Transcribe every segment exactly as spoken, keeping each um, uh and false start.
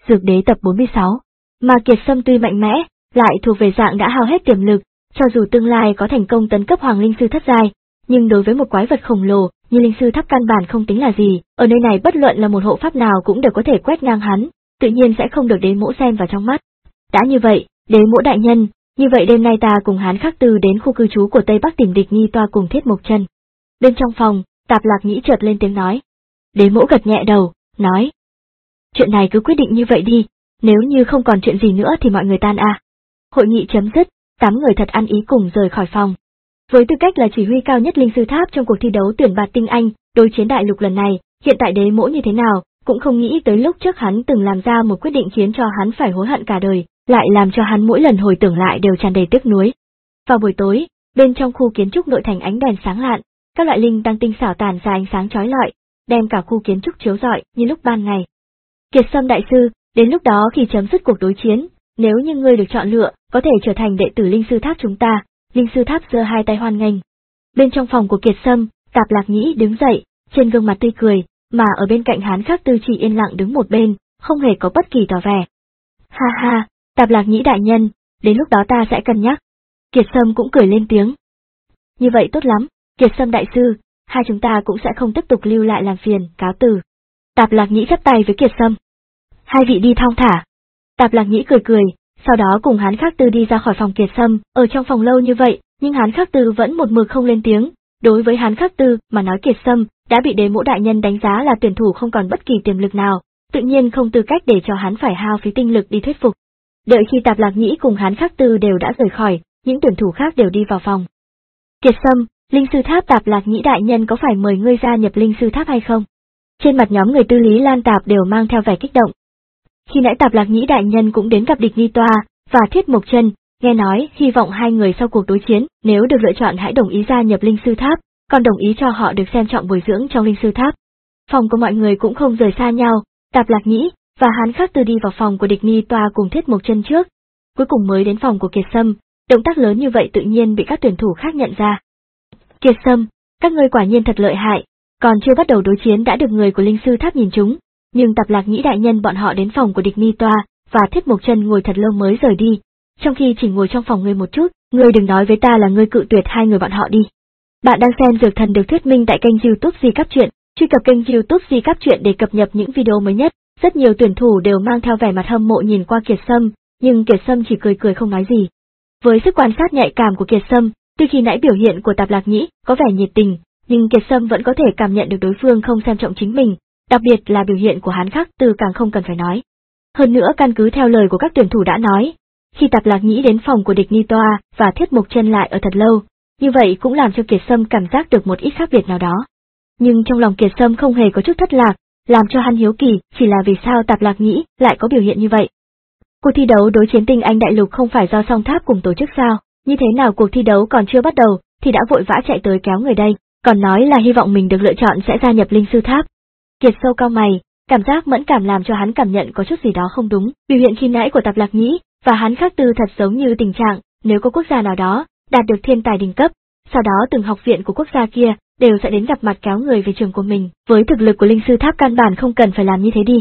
Dược đế tập bốn mươi sáu. Mà Kiệt Sâm tuy mạnh mẽ, lại thuộc về dạng đã hao hết tiềm lực, cho dù tương lai có thành công tấn cấp Hoàng Linh Sư Tháp giai, nhưng đối với một quái vật khổng lồ như Linh Sư Tháp căn bản không tính là gì, ở nơi này bất luận là một hộ pháp nào cũng đều có thể quét ngang hắn, tự nhiên sẽ không được đế mỗ xem vào trong mắt. Đã như vậy, đế mỗ đại nhân, như vậy đêm nay ta cùng Hán Khắc Tư đến khu cư trú của Tây Bắc tìm địch nghi toa cùng Thiết Mộc Chân. Bên trong phòng, Tạp Lạc Nhĩ chợt lên tiếng nói. Đế mỗ gật nhẹ đầu, nói. Chuyện này cứ quyết định như vậy đi, nếu như không còn chuyện gì nữa thì mọi người tan à. Hội nghị chấm dứt, tám người thật ăn ý cùng rời khỏi phòng. Với tư cách là chỉ huy cao nhất Linh Sư Tháp trong cuộc thi đấu tuyển bạt tinh anh, đối chiến đại lục lần này, hiện tại đế mỗ như thế nào, cũng không nghĩ tới lúc trước hắn từng làm ra một quyết định khiến cho hắn phải hối hận cả đời, lại làm cho hắn mỗi lần hồi tưởng lại đều tràn đầy tiếc nuối. Vào buổi tối, bên trong khu kiến trúc nội thành ánh đèn sáng lạn, các loại linh tăng tinh xảo tản ra ánh sáng chói lọi, đem cả khu kiến trúc chiếu rọi như lúc ban ngày. Kiệt Sâm đại sư, đến lúc đó khi chấm dứt cuộc đối chiến, nếu như ngươi được chọn lựa, có thể trở thành đệ tử Linh Sư Tháp chúng ta. Linh Sư Tháp giơ hai tay hoan nghênh. Bên trong phòng của Kiệt Sâm, Tạp Lạc Nhĩ đứng dậy, trên gương mặt tươi cười, mà ở bên cạnh Hán Khắc Tư chỉ yên lặng đứng một bên, không hề có bất kỳ tỏ vẻ. Ha ha, Tạp Lạc Nhĩ đại nhân, đến lúc đó ta sẽ cân nhắc. Kiệt Sâm cũng cười lên tiếng. Như vậy tốt lắm, Kiệt Sâm đại sư, hai chúng ta cũng sẽ không tiếp tục lưu lại làm phiền, cáo từ. Tạp Lạc Nhĩ chắp tay với Kiệt Sâm. Hai vị đi thong thả. Tạp Lạc Nhĩ cười cười, sau đó cùng Hán Khắc Tư đi ra khỏi phòng Kiệt Sâm, ở trong phòng lâu như vậy, nhưng Hán Khắc Tư vẫn một mực không lên tiếng. Đối với Hán Khắc Tư mà nói Kiệt Sâm đã bị đế mỗ đại nhân đánh giá là tuyển thủ không còn bất kỳ tiềm lực nào, tự nhiên không tư cách để cho hắn phải hao phí tinh lực đi thuyết phục. Đợi khi Tạp Lạc Nhĩ cùng Hán Khắc Tư đều đã rời khỏi, những tuyển thủ khác đều đi vào phòng. Kiệt Sâm, Linh Sư Tháp Tạp Lạc Nhĩ đại nhân có phải mời ngươi gia nhập Linh Sư Tháp hay không? Trên mặt nhóm người Tư Lý Lan Tạp đều mang theo vẻ kích động. Khi nãy Tạp Lạc Nhĩ đại nhân cũng đến gặp địch nghi toa và Thiết Mộc Chân, nghe nói hy vọng hai người sau cuộc đối chiến, nếu được lựa chọn hãy đồng ý gia nhập Linh Sư Tháp, còn đồng ý cho họ được xem trọng bồi dưỡng trong Linh Sư Tháp. Phòng của mọi người cũng không rời xa nhau, Tạp Lạc Nhĩ và Hán Khắc Tư đi vào phòng của địch nghi toa cùng Thiết Mộc Chân trước, cuối cùng mới đến phòng của Kiệt Sâm. Động tác lớn như vậy tự nhiên bị các tuyển thủ khác nhận ra. Kiệt Sâm, các ngươi quả nhiên thật lợi hại, còn chưa bắt đầu đối chiến đã được người của Linh Sư Tháp nhìn trúng, nhưng Tạp Lạc Nhĩ đại nhân bọn họ đến phòng của địch nghi toa và Thiết Mộc Chân ngồi thật lâu mới rời đi, trong khi chỉ ngồi trong phòng ngươi một chút, ngươi đừng nói với ta là ngươi cự tuyệt hai người bọn họ đi. Bạn đang xem Dược Thần được thuyết minh tại kênh YouTube Di Cáp Truyện, truy cập kênh YouTube Di Cáp Truyện để cập nhật những video mới nhất. Rất nhiều tuyển thủ đều mang theo vẻ mặt hâm mộ nhìn qua Kiệt Sâm, nhưng Kiệt Sâm chỉ cười cười không nói gì. Với sức quan sát nhạy cảm của Kiệt Sâm, tuy khi nãy biểu hiện của Tạp Lạc Nhĩ có vẻ nhiệt tình, nhưng Kiệt Sâm vẫn có thể cảm nhận được đối phương không xem trọng chính mình, đặc biệt là biểu hiện của Hán Khắc Tư càng không cần phải nói. Hơn nữa căn cứ theo lời của các tuyển thủ đã nói, khi Tạp Lạc Nhĩ đến phòng của địch nghi toa và Thiết Mộc Chân lại ở thật lâu, như vậy cũng làm cho Kiệt Sâm cảm giác được một ít khác biệt nào đó. Nhưng trong lòng Kiệt Sâm không hề có chút thất lạc, làm cho hắn hiếu kỳ chỉ là vì sao Tạp Lạc Nhĩ lại có biểu hiện như vậy. Cuộc thi đấu đối chiến tinh anh đại lục không phải do Song Tháp cùng tổ chức sao, như thế nào cuộc thi đấu còn chưa bắt đầu thì đã vội vã chạy tới kéo người đây, còn nói là hy vọng mình được lựa chọn sẽ gia nhập Linh Sư Tháp. Kiệt sâu cao mày, cảm giác mẫn cảm làm cho hắn cảm nhận có chút gì đó không đúng, biểu hiện khi nãy của Tạp Lạc Nhĩ và Hán Khắc Tư thật giống như tình trạng, nếu có quốc gia nào đó đạt được thiên tài đỉnh cấp, sau đó từng học viện của quốc gia kia đều sẽ đến gặp mặt kéo người về trường của mình, với thực lực của Linh Sư Tháp căn bản không cần phải làm như thế đi.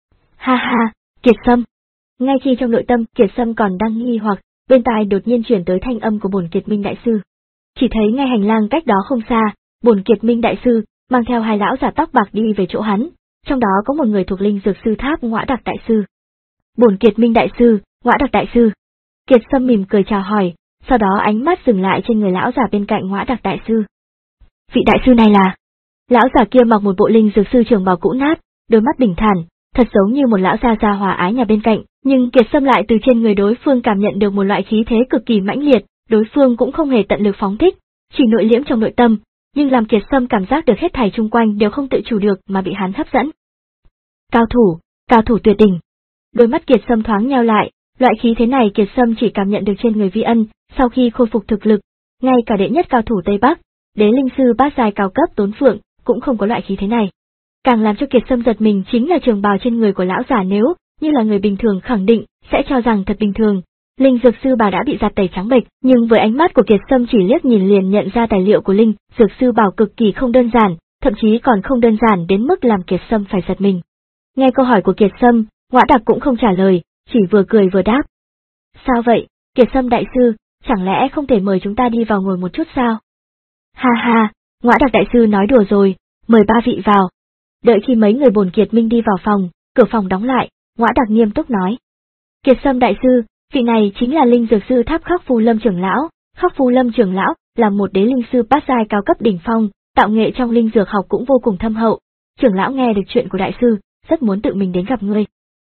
Ha ha, Kiệt Sâm. Ngay khi trong nội tâm Kiệt Sâm còn đang nghi hoặc, bên tai đột nhiên chuyển tới thanh âm của Bổn Kiệt Minh đại sư. Chỉ thấy ngay hành lang cách đó không xa, Bổn Kiệt Minh đại sư mang theo hai lão già tóc bạc đi về chỗ hắn, trong đó có một người thuộc Linh Dược Sư Tháp Ngõa Đặc đại sư. Bổn Kiệt Minh đại sư, Ngõa Đặc đại sư. Kiệt Sâm mỉm cười chào hỏi, sau đó ánh mắt dừng lại trên người lão già bên cạnh Ngõa Đặc đại sư. Vị đại sư này là? Lão già kia mặc một bộ Linh Dược Sư trường bào cũ nát, đôi mắt bình thản, thật giống như một lão gia già hòa ái nhà bên cạnh, nhưng Kiệt Sâm lại từ trên người đối phương cảm nhận được một loại khí thế cực kỳ mãnh liệt, đối phương cũng không hề tận lực phóng thích, chỉ nội liễm trong nội tâm, nhưng làm Kiệt Sâm cảm giác được hết thảy chung quanh đều không tự chủ được mà bị hắn hấp dẫn. Cao thủ, cao thủ tuyệt đỉnh. Đôi mắt Kiệt Sâm thoáng nheo lại, loại khí thế này Kiệt Sâm chỉ cảm nhận được trên người Vi Ân, sau khi khôi phục thực lực, ngay cả đệ nhất cao thủ Tây Bắc, Đế Linh Sư bát giai cao cấp Tốn Phượng, cũng không có loại khí thế này. Càng làm cho Kiệt Sâm giật mình chính là trường bào trên người của lão già, nếu như là người bình thường khẳng định sẽ cho rằng thật bình thường. Linh Dược Sư bà đã bị giặt tẩy trắng bệch, nhưng với ánh mắt của Kiệt Sâm chỉ liếc nhìn liền nhận ra tài liệu của Linh Dược Sư bảo cực kỳ không đơn giản, thậm chí còn không đơn giản đến mức làm Kiệt Sâm phải giật mình. Nghe câu hỏi của Kiệt Sâm, Ngõa Đặc cũng không trả lời, chỉ vừa cười vừa đáp. Sao vậy, Kiệt Sâm đại sư, chẳng lẽ không thể mời chúng ta đi vào ngồi một chút sao? Ha ha, Ngõa Đặc đại sư nói đùa rồi, mời ba vị vào. Đợi khi mấy người Bồn Kiệt Minh đi vào phòng, cửa phòng đóng lại, Ngõa Đặc nghiêm túc nói. Kiệt Sâm đại sư, vị này chính là linh dược sư Tháp Khắc Phu Lâm trưởng lão. Khắc Phu Lâm trưởng lão là một đế linh sư bát giai cao cấp đỉnh phong, tạo nghệ trong linh dược học cũng vô cùng thâm hậu. Trưởng lão nghe được chuyện của đại sư, rất muốn tự mình đến gặp ngươi.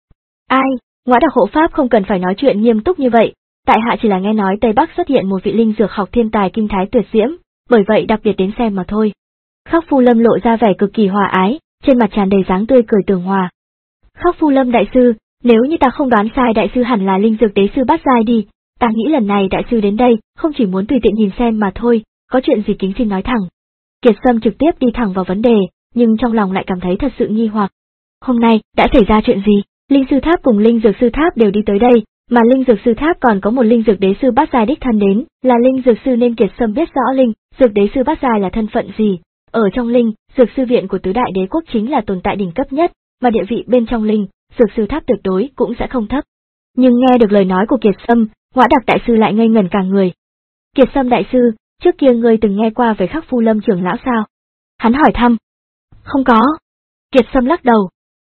Ai, Ngõa Đặc hộ pháp không cần phải nói chuyện nghiêm túc như vậy, tại hạ chỉ là nghe nói Tây Bắc xuất hiện một vị linh dược học thiên tài kinh thái tuyệt diễm, bởi vậy đặc biệt đến xem mà thôi. Khắc Phu Lâm lộ ra vẻ cực kỳ hòa ái, trên mặt tràn đầy dáng tươi cười tường hòa. Khắc Phu Lâm đại sư, nếu như ta không đoán sai đại sư hẳn là linh dược đế sư bát giai đi, ta nghĩ lần này đại sư đến đây, không chỉ muốn tùy tiện nhìn xem mà thôi, có chuyện gì kính xin nói thẳng. Kiệt Sâm trực tiếp đi thẳng vào vấn đề, nhưng trong lòng lại cảm thấy thật sự nghi hoặc. Hôm nay, đã xảy ra chuyện gì? Linh sư tháp cùng linh dược sư tháp đều đi tới đây, mà linh dược sư tháp còn có một linh dược đế sư bát giai đích thân đến, là linh dược sư nên Kiệt Sâm biết rõ linh dược đế sư bát giai là thân phận gì. Ở trong linh dược sư viện của tứ đại đế quốc chính là tồn tại đỉnh cấp nhất, mà địa vị bên trong linh dược sư tháp tuyệt đối cũng sẽ không thấp. Nhưng nghe được lời nói của Kiệt Sâm, Ngõa Đặc đại sư lại ngây ngẩn cả người. Kiệt Sâm đại sư, trước kia ngươi từng nghe qua về Khắc Phu Lâm trưởng lão sao? Hắn hỏi thăm. Không có. Kiệt Sâm lắc đầu.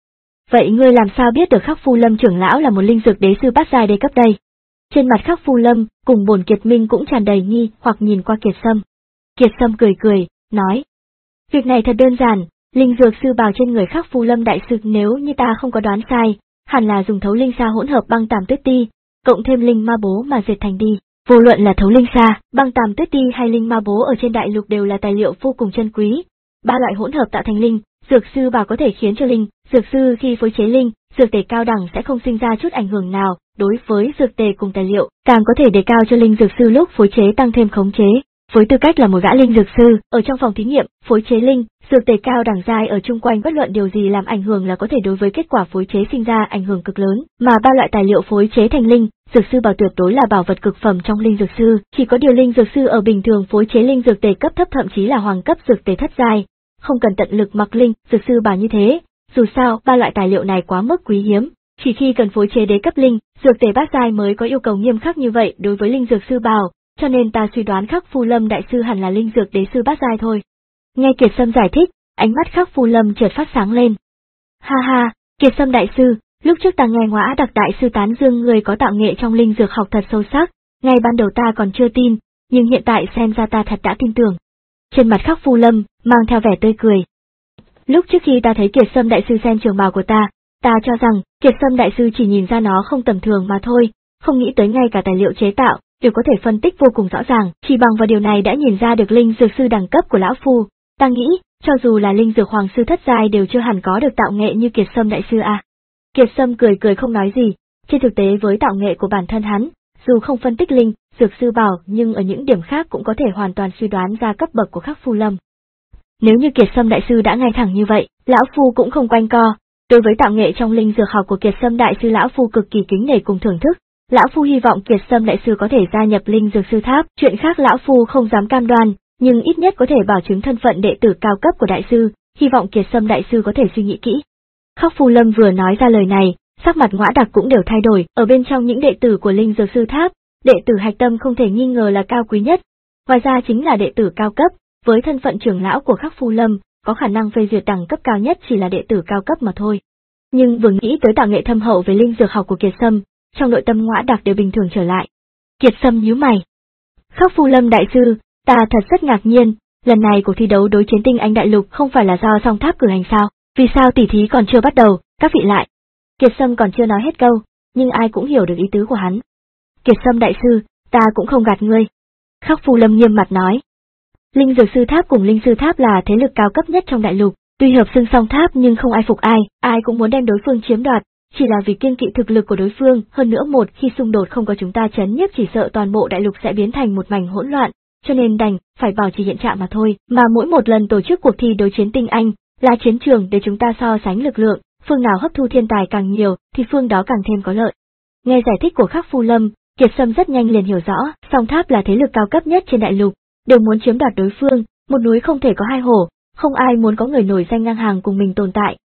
Vậy ngươi làm sao biết được Khắc Phu Lâm trưởng lão là một linh dược đế sư bát giai đế cấp đây? Trên mặt Khắc Phu Lâm cùng Bồn Kiệt Minh cũng tràn đầy nghi hoặc nhìn qua Kiệt Sâm. Kiệt Sâm cười cười, nói. Việc này thật đơn giản, linh dược sư bào trên người Khắc Phu Lâm đại sư nếu như ta không có đoán sai, hẳn là dùng thấu linh sa hỗn hợp băng tàm tuyết ti, cộng thêm linh ma bố mà dệt thành đi. Vô luận là thấu linh sa, băng tàm tuyết ti hay linh ma bố ở trên đại lục đều là tài liệu vô cùng chân quý. Ba loại hỗn hợp tạo thành linh dược sư bào có thể khiến cho linh dược sư khi phối chế linh dược tề cao đẳng sẽ không sinh ra chút ảnh hưởng nào đối với dược tề cùng tài liệu, càng có thể đề cao cho linh dược sư lúc phối chế tăng thêm khống chế. Với tư cách là một gã linh dược sư, ở trong phòng thí nghiệm, phối chế linh dược tề cao đẳng giai ở chung quanh bất luận điều gì làm ảnh hưởng là có thể đối với kết quả phối chế sinh ra ảnh hưởng cực lớn, mà ba loại tài liệu phối chế thành linh dược sư bảo tuyệt đối là bảo vật cực phẩm trong linh dược sư, chỉ có điều linh dược sư ở bình thường phối chế linh dược tề cấp thấp thậm chí là hoàng cấp dược tề thất giai, không cần tận lực mặc linh dược sư bảo như thế, dù sao ba loại tài liệu này quá mức quý hiếm, chỉ khi cần phối chế đế cấp linh dược tề bát giai mới có yêu cầu nghiêm khắc như vậy đối với linh dược sư bảo, cho nên ta suy đoán Khắc Phu Lâm đại sư hẳn là linh dược đế sư bát giai thôi. Nghe Kiệt Sâm giải thích, ánh mắt Khắc Phu Lâm chợt phát sáng lên. Ha ha, Kiệt Sâm đại sư, lúc trước ta nghe Ngõa Đặc đại sư tán dương người có tạo nghệ trong linh dược học thật sâu sắc, ngay ban đầu ta còn chưa tin, nhưng hiện tại xem ra ta thật đã tin tưởng. Trên mặt Khắc Phu Lâm mang theo vẻ tươi cười. Lúc trước khi ta thấy Kiệt Sâm đại sư xem trường bào của ta, ta cho rằng Kiệt Sâm đại sư chỉ nhìn ra nó không tầm thường mà thôi, không nghĩ tới ngay cả tài liệu chế tạo đều có thể phân tích vô cùng rõ ràng, chỉ bằng vào điều này đã nhìn ra được linh dược sư đẳng cấp của lão phu. Ta nghĩ, cho dù là linh dược hoàng sư thất giai đều chưa hẳn có được tạo nghệ như Kiệt Sâm đại sư à. Kiệt Sâm cười cười không nói gì, trên thực tế với tạo nghệ của bản thân hắn, dù không phân tích linh dược sư bảo nhưng ở những điểm khác cũng có thể hoàn toàn suy đoán ra cấp bậc của Khắc Phu Lâm. Nếu như Kiệt Sâm đại sư đã ngay thẳng như vậy, lão phu cũng không quanh co. Đối với tạo nghệ trong linh dược học của Kiệt Sâm đại sư lão phu cực kỳ kính nể cùng thưởng thức. Lão phu hy vọng Kiệt Sâm đại sư có thể gia nhập linh dược sư tháp, chuyện khác lão phu không dám cam đoan, nhưng ít nhất có thể bảo chứng thân phận đệ tử cao cấp của đại sư, hy vọng Kiệt Sâm đại sư có thể suy nghĩ kỹ. Khắc Phu Lâm vừa nói ra lời này, sắc mặt Ngõa Đặc cũng đều thay đổi, ở bên trong những đệ tử của linh dược sư tháp, đệ tử hạch tâm không thể nghi ngờ là cao quý nhất, ngoài ra chính là đệ tử cao cấp, với thân phận trưởng lão của Khắc Phu Lâm, có khả năng phê duyệt đẳng cấp cao nhất chỉ là đệ tử cao cấp mà thôi. Nhưng vừa nghĩ tới tạo nghệ thâm hậu về linh dược học của Kiệt Sâm, trong nội tâm Ngõa Đặc đều bình thường trở lại. Kiệt Sâm nhíu mày. Khắc Phu Lâm đại sư, ta thật rất ngạc nhiên, lần này cuộc thi đấu đối chiến tinh anh đại lục không phải là do song tháp cử hành sao, vì sao tỉ thí còn chưa bắt đầu, các vị lại. Kiệt Sâm còn chưa nói hết câu, nhưng ai cũng hiểu được ý tứ của hắn. Kiệt Sâm đại sư, ta cũng không gạt ngươi. Khắc Phu Lâm nghiêm mặt nói. Linh dược sư tháp cùng linh sư tháp là thế lực cao cấp nhất trong đại lục, tuy hợp xưng song tháp nhưng không ai phục ai, ai cũng muốn đem đối phương chiếm đoạt, chỉ là vì kiêng kỵ thực lực của đối phương, hơn nữa một khi xung đột không có chúng ta chấn nhiếp chỉ sợ toàn bộ đại lục sẽ biến thành một mảnh hỗn loạn, cho nên đành phải bảo trì hiện trạng mà thôi, mà mỗi một lần tổ chức cuộc thi đối chiến tinh anh là chiến trường để chúng ta so sánh lực lượng, phương nào hấp thu thiên tài càng nhiều thì phương đó càng thêm có lợi. Nghe giải thích của Khắc Phu Lâm, Kiệt Sâm rất nhanh liền hiểu rõ, song tháp là thế lực cao cấp nhất trên đại lục, đều muốn chiếm đoạt đối phương, một núi không thể có hai hổ, không ai muốn có người nổi danh ngang hàng cùng mình tồn tại,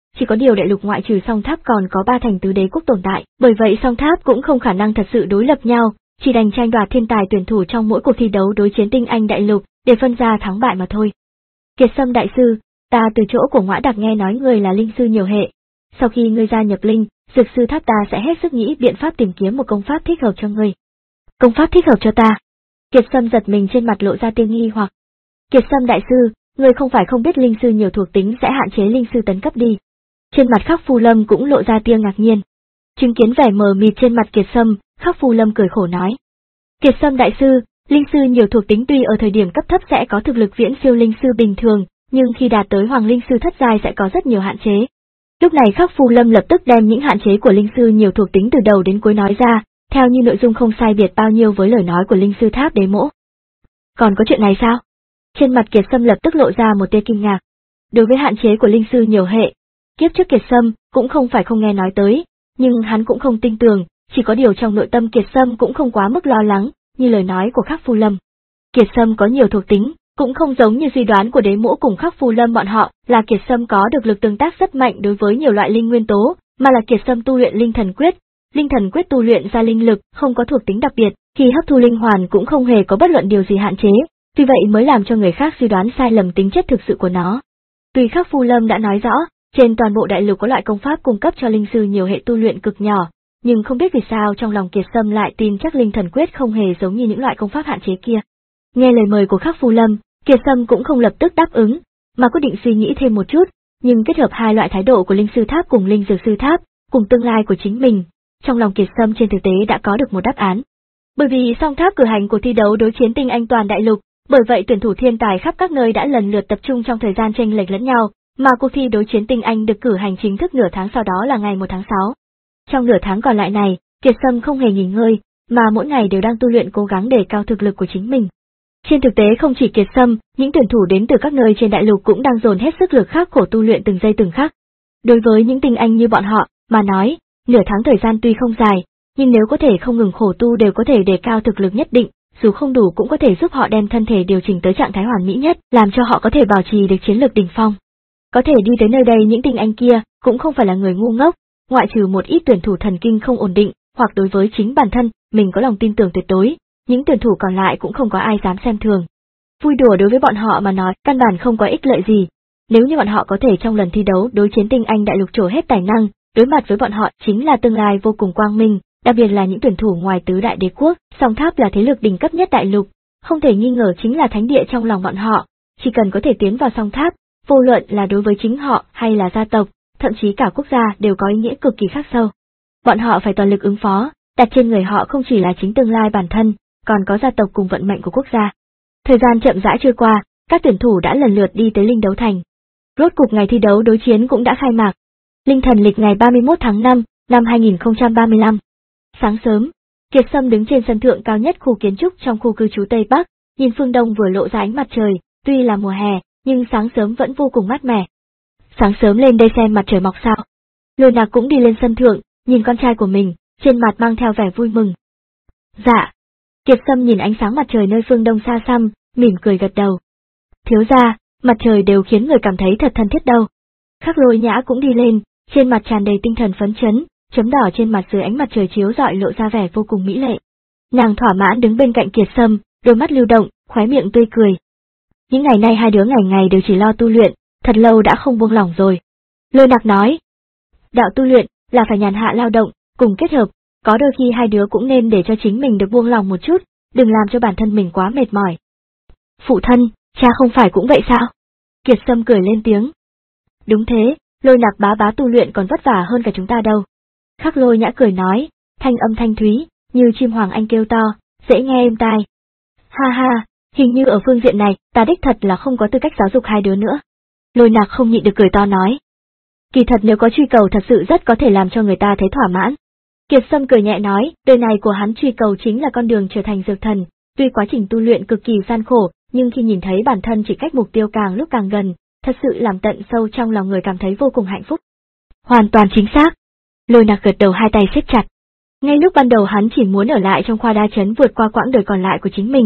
chỉ có điều đại lục ngoại trừ Song Tháp còn có ba thành tứ đế quốc tồn tại, bởi vậy Song Tháp cũng không khả năng thật sự đối lập nhau, chỉ đành tranh đoạt thiên tài tuyển thủ trong mỗi cuộc thi đấu đối chiến tinh anh đại lục, để phân ra thắng bại mà thôi. Kiệt Sâm đại sư, ta từ chỗ của Ngõa Đặc nghe nói người là linh sư nhiều hệ. Sau khi ngươi gia nhập linh, Dược sư tháp ta sẽ hết sức nghĩ biện pháp tìm kiếm một công pháp thích hợp cho ngươi. Công pháp thích hợp cho ta? Kiệt Sâm giật mình trên mặt lộ ra tia nghi hoặc. Kiệt Sâm đại sư, ngươi không phải không biết linh sư nhiều thuộc tính sẽ hạn chế linh sư tấn cấp đi. Trên mặt Khắc Phu Lâm cũng lộ ra tia ngạc nhiên. Chứng kiến vẻ mờ mịt trên mặt Kiệt Sâm, Khắc Phu Lâm cười khổ nói. Kiệt Sâm đại sư, linh sư nhiều thuộc tính tuy ở thời điểm cấp thấp sẽ có thực lực viễn siêu linh sư bình thường, nhưng khi đạt tới hoàng linh sư thất giai sẽ có rất nhiều hạn chế. Lúc này Khắc Phu Lâm lập tức đem những hạn chế của linh sư nhiều thuộc tính từ đầu đến cuối nói ra, theo như nội dung không sai biệt bao nhiêu với lời nói của linh sư tháp đế mỗ. Còn có chuyện này sao? Trên mặt Kiệt Sâm lập tức lộ ra một tia kinh ngạc. Đối với hạn chế của linh sư nhiều hệ, kiếp trước Kiệt Sâm cũng không phải không nghe nói tới, nhưng hắn cũng không tin tưởng, chỉ có điều trong nội tâm Kiệt Sâm cũng không quá mức lo lắng, như lời nói của Khắc Phu Lâm. Kiệt Sâm có nhiều thuộc tính, cũng không giống như suy đoán của đế mỗ cùng Khắc Phu Lâm bọn họ, là Kiệt Sâm có được lực tương tác rất mạnh đối với nhiều loại linh nguyên tố, mà là Kiệt Sâm tu luyện linh thần quyết. Linh thần quyết tu luyện ra linh lực, không có thuộc tính đặc biệt, khi hấp thu linh hoàn cũng không hề có bất luận điều gì hạn chế, vì vậy mới làm cho người khác suy đoán sai lầm tính chất thực sự của nó. Tuy Khắc Phu Lâm đã nói rõ, trên toàn bộ đại lục có loại công pháp cung cấp cho linh sư nhiều hệ tu luyện cực nhỏ, nhưng không biết vì sao trong lòng Kiệt Sâm lại tin chắc linh thần quyết không hề giống như những loại công pháp hạn chế kia. Nghe lời mời của Khắc Phu Lâm, Kiệt Sâm cũng không lập tức đáp ứng, mà quyết định suy nghĩ thêm một chút, nhưng kết hợp hai loại thái độ của linh sư tháp cùng linh dược sư tháp, cùng tương lai của chính mình, trong lòng Kiệt Sâm trên thực tế đã có được một đáp án. Bởi vì Song Tháp cử hành cuộc thi đấu đối chiến tinh anh toàn đại lục, bởi vậy tuyển thủ thiên tài khắp các nơi đã lần lượt tập trung trong thời gian chênh lệch lẫn nhau, mà cuộc thi đối chiến tinh anh được cử hành chính thức nửa tháng sau đó là ngày một tháng sáu. Trong nửa tháng còn lại này, Kiệt Sâm không hề nghỉ ngơi, mà mỗi ngày đều đang tu luyện cố gắng đề cao thực lực của chính mình. Trên thực tế không chỉ Kiệt Sâm, những tuyển thủ đến từ các nơi trên đại lục cũng đang dồn hết sức lực khắc khổ tu luyện từng giây từng khắc. Đối với những tinh anh như bọn họ, mà nói, nửa tháng thời gian tuy không dài, nhưng nếu có thể không ngừng khổ tu đều có thể đề cao thực lực nhất định, dù không đủ cũng có thể giúp họ đem thân thể điều chỉnh tới trạng thái hoàn mỹ nhất, làm cho họ có thể bảo trì được chiến lược đỉnh phong. Có thể đi tới nơi đây những tinh anh kia cũng không phải là người ngu ngốc, ngoại trừ một ít tuyển thủ thần kinh không ổn định, hoặc đối với chính bản thân mình có lòng tin tưởng tuyệt đối, những tuyển thủ còn lại cũng không có ai dám xem thường. Vui đùa đối với bọn họ mà nói, căn bản không có ích lợi gì. Nếu như bọn họ có thể trong lần thi đấu đối chiến tinh anh đại lục trổ hết tài năng, đối mặt với bọn họ chính là tương lai vô cùng quang minh, đặc biệt là những tuyển thủ ngoài tứ đại đế quốc, Song Tháp là thế lực đỉnh cấp nhất đại lục, không thể nghi ngờ chính là thánh địa trong lòng bọn họ, chỉ cần có thể tiến vào Song Tháp, vô luận là đối với chính họ hay là gia tộc, thậm chí cả quốc gia đều có ý nghĩa cực kỳ khắc sâu. Bọn họ phải toàn lực ứng phó, đặt trên người họ không chỉ là chính tương lai bản thân, còn có gia tộc cùng vận mệnh của quốc gia. Thời gian chậm rãi trôi qua, các tuyển thủ đã lần lượt đi tới Linh Đấu Thành. Rốt cục ngày thi đấu đối chiến cũng đã khai mạc. Linh Thần lịch ngày ba mươi mốt tháng năm, năm hai nghìn không trăm ba mươi lăm. Sáng sớm, Kiệt Sâm đứng trên sân thượng cao nhất khu kiến trúc trong khu cư trú Tây Bắc, nhìn phương đông vừa lộ ra ánh mặt trời, tuy là mùa hè, nhưng sáng sớm vẫn vô cùng mát mẻ. Sáng sớm lên đây xem mặt trời mọc sao. Lôi Nạc cũng đi lên sân thượng, nhìn con trai của mình, trên mặt mang theo vẻ vui mừng. Dạ. Kiệt Sâm nhìn ánh sáng mặt trời nơi phương đông xa xăm, mỉm cười gật đầu. Thiếu gia, mặt trời đều khiến người cảm thấy thật thân thiết đâu. Khắc Lôi Nhã cũng đi lên, trên mặt tràn đầy tinh thần phấn chấn, chấm đỏ trên mặt dưới ánh mặt trời chiếu rọi lộ ra vẻ vô cùng mỹ lệ. Nàng thỏa mãn đứng bên cạnh Kiệt Sâm, đôi mắt lưu động, khóe miệng tươi cười. Những ngày nay hai đứa ngày ngày đều chỉ lo tu luyện, thật lâu đã không buông lỏng rồi. Lôi Nạc nói, đạo tu luyện là phải nhàn hạ lao động, cùng kết hợp, có đôi khi hai đứa cũng nên để cho chính mình được buông lòng một chút, đừng làm cho bản thân mình quá mệt mỏi. Phụ thân, cha không phải cũng vậy sao? Kiệt Sâm cười lên tiếng. Đúng thế, Lôi Nạc bá bá tu luyện còn vất vả hơn cả chúng ta đâu. Khắc Lôi Nhã cười nói, thanh âm thanh thúy, như chim hoàng anh kêu to, dễ nghe êm tai. Ha ha, hình như ở phương diện này, ta đích thật là không có tư cách giáo dục hai đứa nữa. Lôi Nạc không nhịn được cười to nói. Kỳ thật nếu có truy cầu thật sự rất có thể làm cho người ta thấy thỏa mãn. Kiệt Sâm cười nhẹ nói, đời này của hắn truy cầu chính là con đường trở thành dược thần, tuy quá trình tu luyện cực kỳ gian khổ, nhưng khi nhìn thấy bản thân chỉ cách mục tiêu càng lúc càng gần, thật sự làm tận sâu trong lòng người cảm thấy vô cùng hạnh phúc. Hoàn toàn chính xác. Lôi Nạc gật đầu hai tay siết chặt. Ngay lúc ban đầu hắn chỉ muốn ở lại trong khoa đa chấn vượt qua quãng đời còn lại của chính mình,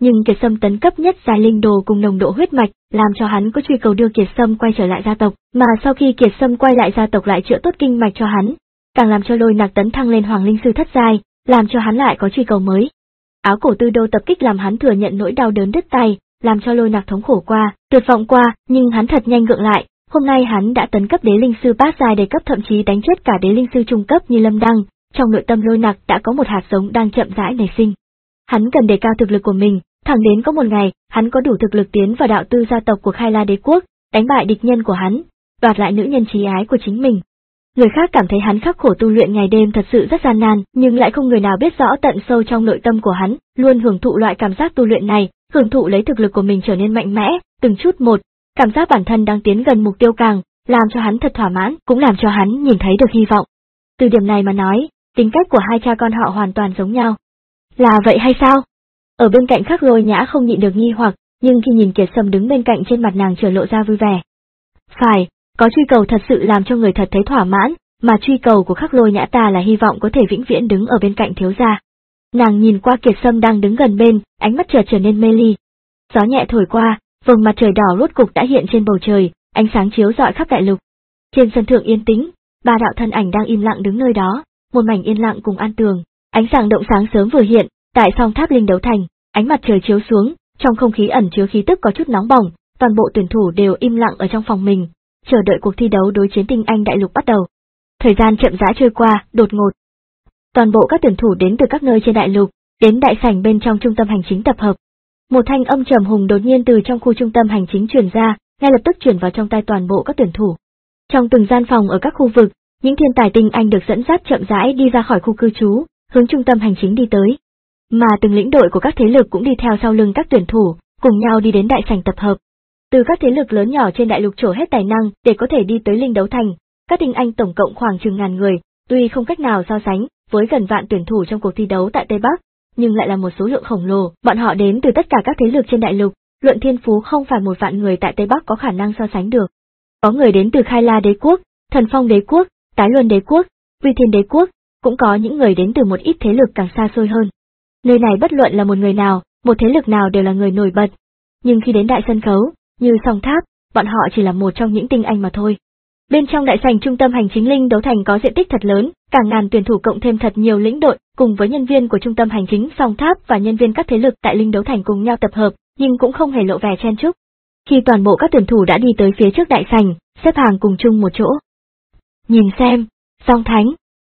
nhưng Kiệt Sâm tấn cấp nhất giai linh đồ cùng nồng độ huyết mạch, làm cho hắn có truy cầu đưa Kiệt Sâm quay trở lại gia tộc, mà sau khi Kiệt Sâm quay lại gia tộc lại chữa tốt kinh mạch cho hắn, càng làm cho Lôi Nặc tấn thăng lên Hoàng Linh Sư thất giai, làm cho hắn lại có truy cầu mới. Áo cổ tư đô tập kích làm hắn thừa nhận nỗi đau đớn đứt tay, làm cho Lôi Nặc thống khổ qua, tuyệt vọng qua, nhưng hắn thật nhanh gượng lại, hôm nay hắn đã tấn cấp đế linh sư bát giai đề cấp, thậm chí đánh chết cả đế linh sư trung cấp như Lâm Đăng, trong nội tâm Lôi Nặc đã có một hạt giống đang chậm rãi nảy sinh. Hắn cần đề cao thực lực của mình, thẳng đến có một ngày, hắn có đủ thực lực tiến vào đạo tư gia tộc của Khai La đế quốc, đánh bại địch nhân của hắn, đoạt lại nữ nhân trí ái của chính mình. Người khác cảm thấy hắn khắc khổ tu luyện ngày đêm thật sự rất gian nan, nhưng lại không người nào biết rõ tận sâu trong nội tâm của hắn, luôn hưởng thụ loại cảm giác tu luyện này, hưởng thụ lấy thực lực của mình trở nên mạnh mẽ, từng chút một, cảm giác bản thân đang tiến gần mục tiêu càng, làm cho hắn thật thỏa mãn, cũng làm cho hắn nhìn thấy được hy vọng. Từ điểm này mà nói, tính cách của hai cha con họ hoàn toàn giống nhau. Là vậy hay sao? Ở bên cạnh Khắc Lôi Nhã không nhịn được nghi hoặc, nhưng khi nhìn Kiệt Sâm đứng bên cạnh trên mặt nàng trở lộ ra vui vẻ. Phải, có truy cầu thật sự làm cho người thật thấy thỏa mãn, mà truy cầu của Khắc Lôi Nhã ta là hy vọng có thể vĩnh viễn đứng ở bên cạnh thiếu gia. Nàng nhìn qua Kiệt Sâm đang đứng gần bên, ánh mắt chợt trở nên mê ly. Gió nhẹ thổi qua, vầng mặt trời đỏ rốt cục đã hiện trên bầu trời, ánh sáng chiếu rọi khắp đại lục. Trên sân thượng yên tĩnh, ba đạo thân ảnh đang im lặng đứng nơi đó, một mảnh yên lặng cùng an tường. Ánh sáng động sáng sớm vừa hiện, tại song tháp linh đấu thành, ánh mặt trời chiếu xuống, trong không khí ẩn chứa khí tức có chút nóng bỏng, toàn bộ tuyển thủ đều im lặng ở trong phòng mình, chờ đợi cuộc thi đấu đối chiến tinh anh đại lục bắt đầu. Thời gian chậm rãi trôi qua, đột ngột. Toàn bộ các tuyển thủ đến từ các nơi trên đại lục, đến đại sảnh bên trong trung tâm hành chính tập hợp. Một thanh âm trầm hùng đột nhiên từ trong khu trung tâm hành chính truyền ra, ngay lập tức truyền vào trong tai toàn bộ các tuyển thủ. Trong từng gian phòng ở các khu vực, những thiên tài tinh anh được dẫn dắt chậm rãi đi ra khỏi khu cư trú, hướng trung tâm hành chính đi tới. Mà từng lĩnh đội của các thế lực cũng đi theo sau lưng các tuyển thủ, cùng nhau đi đến đại sảnh tập hợp. Từ các thế lực lớn nhỏ trên đại lục trổ hết tài năng để có thể đi tới linh đấu thành, các tinh anh tổng cộng khoảng chừng ngàn người, tuy không cách nào so sánh với gần vạn tuyển thủ trong cuộc thi đấu tại Tây Bắc, nhưng lại là một số lượng khổng lồ, bọn họ đến từ tất cả các thế lực trên đại lục, luận thiên phú không phải một vạn người tại Tây Bắc có khả năng so sánh được. Có người đến từ Khai La đế quốc, Thần Phong đế quốc, Tái Luân đế quốc, Uy Thiên đế quốc, cũng có những người đến từ một ít thế lực càng xa xôi hơn. Nơi này bất luận là một người nào, một thế lực nào đều là người nổi bật. Nhưng khi đến đại sân khấu, như Song Tháp, bọn họ chỉ là một trong những tinh anh mà thôi. Bên trong đại sảnh trung tâm hành chính linh đấu thành có diện tích thật lớn, cả ngàn tuyển thủ cộng thêm thật nhiều lĩnh đội, cùng với nhân viên của trung tâm hành chính Song Tháp và nhân viên các thế lực tại linh đấu thành cùng nhau tập hợp, nhưng cũng không hề lộ vẻ chen chúc. Khi toàn bộ các tuyển thủ đã đi tới phía trước đại sảnh, xếp hàng cùng chung một chỗ. Nhìn xem, Song Thánh.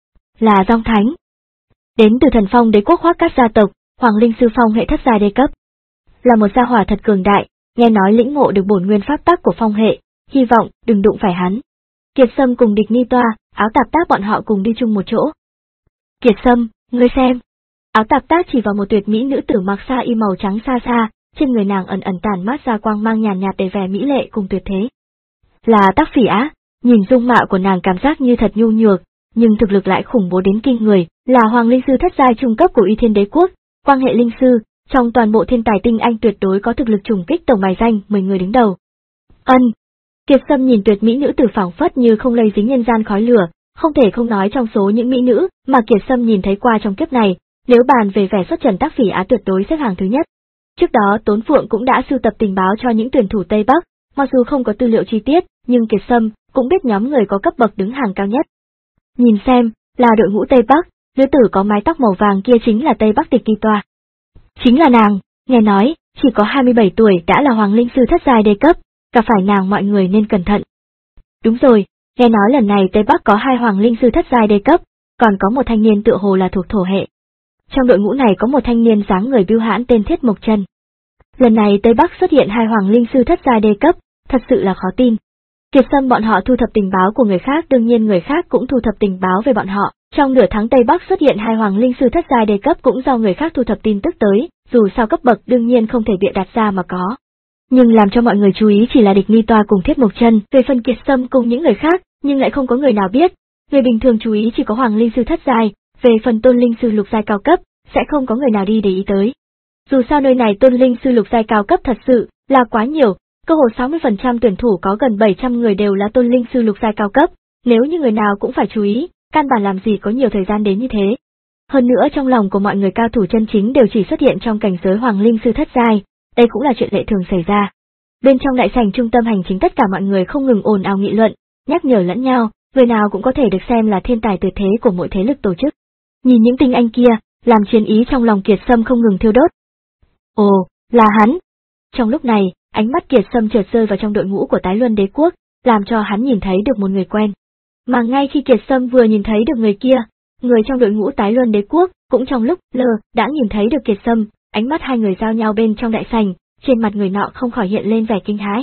Là Song Thánh. Đến từ Thần Phong đế quốc Hoắc Cát gia tộc, Hoàng Linh sư phong hệ thất giai đê cấp. Là một gia hỏa thật cường đại, nghe nói lĩnh ngộ được bổn nguyên pháp tắc của phong hệ, hy vọng đừng đụng phải hắn. Kiệt Sâm cùng Địch Ni Toa, Áo Tạp Tác bọn họ cùng đi chung một chỗ. Kiệt Sâm, ngươi xem. Áo Tạp Tác chỉ vào một tuyệt mỹ nữ tử mặc sa y màu trắng xa xa, trên người nàng ẩn ẩn tản mát ra quang mang nhàn nhạt để vẻ mỹ lệ cùng tuyệt thế. Là Tắc Phỉ Á, nhìn dung mạo của nàng cảm giác như thật nhu nhược, nhưng thực lực lại khủng bố đến kinh người, là Hoàng Linh sư thất giai trung cấp của Uy Thiên đế quốc, quang hệ linh sư, trong toàn bộ thiên tài tinh anh tuyệt đối có thực lực trùng kích tổng bài danh mười người đứng đầu. Ân. Kiệt Sâm nhìn tuyệt mỹ nữ tử phảng phất như không lây dính nhân gian khói lửa, không thể không nói trong số những mỹ nữ mà Kiệt Sâm nhìn thấy qua trong kiếp này, nếu bàn về vẻ xuất trần Tắc Phỉ Á tuyệt đối xếp hàng thứ nhất. Trước đó Tốn Phượng cũng đã sưu tập tình báo cho những tuyển thủ Tây Bắc, mặc dù không có tư liệu chi tiết, nhưng Kiệt Sâm cũng biết nhóm người có cấp bậc đứng hàng cao nhất. Nhìn xem, là đội ngũ Tây Bắc, nữ tử có mái tóc màu vàng kia chính là Tây Bắc Địch Ni Toa. Chính là nàng, nghe nói, chỉ có hai mươi bảy tuổi đã là Hoàng Linh sư thất giai đê cấp, gặp phải nàng mọi người nên cẩn thận. Đúng rồi, nghe nói lần này Tây Bắc có hai Hoàng Linh sư thất giai đê cấp, còn có một thanh niên tựa hồ là thuộc thổ hệ. Trong đội ngũ này có một thanh niên dáng người bưu hãn tên Thiết Mộc Trần. Lần này Tây Bắc xuất hiện hai Hoàng Linh sư thất giai đê cấp, thật sự là khó tin. Kiệt Sâm bọn họ thu thập tình báo của người khác, đương nhiên người khác cũng thu thập tình báo về bọn họ. Trong nửa tháng Tây Bắc xuất hiện hai Hoàng Linh sư thất giai đê cấp cũng do người khác thu thập tin tức tới, dù sao cấp bậc đương nhiên không thể bịa đặt ra mà có. Nhưng làm cho mọi người chú ý chỉ là Địch Ni Toa cùng Thiết Mộc Trần, về phần Kiệt Sâm cùng những người khác, nhưng lại không có người nào biết. Người bình thường chú ý chỉ có Hoàng Linh sư thất giai, về phần Tôn Linh sư lục giai cao cấp, sẽ không có người nào đi để ý tới. Dù sao nơi này Tôn Linh sư lục giai cao cấp thật sự là quá nhiều, cơ hồ sáu mươi phần trăm tuyển thủ có gần bảy trăm người đều là Tôn Linh sư lục giai cao cấp, nếu như người nào cũng phải chú ý, căn bản làm gì có nhiều thời gian đến như thế. Hơn nữa trong lòng của mọi người cao thủ chân chính đều chỉ xuất hiện trong cảnh giới Hoàng Linh Sư thất giai, đây cũng là chuyện lệ thường xảy ra. Bên trong đại sảnh trung tâm hành chính tất cả mọi người không ngừng ồn ào nghị luận, nhắc nhở lẫn nhau, người nào cũng có thể được xem là thiên tài tuyệt thế của mỗi thế lực tổ chức. Nhìn những tinh anh kia, làm chiến ý trong lòng Kiệt Sâm không ngừng thiêu đốt. Ồ, là hắn! Trong lúc này, ánh mắt Kiệt Sâm chợt rơi vào trong đội ngũ của Tái Luân Đế Quốc, làm cho hắn nhìn thấy được một người quen. Mà ngay khi Kiệt Sâm vừa nhìn thấy được người kia, người trong đội ngũ Tái Luân Đế Quốc cũng trong lúc lờ đã nhìn thấy được Kiệt Sâm, ánh mắt hai người giao nhau bên trong đại sảnh, trên mặt người nọ không khỏi hiện lên vẻ kinh hãi.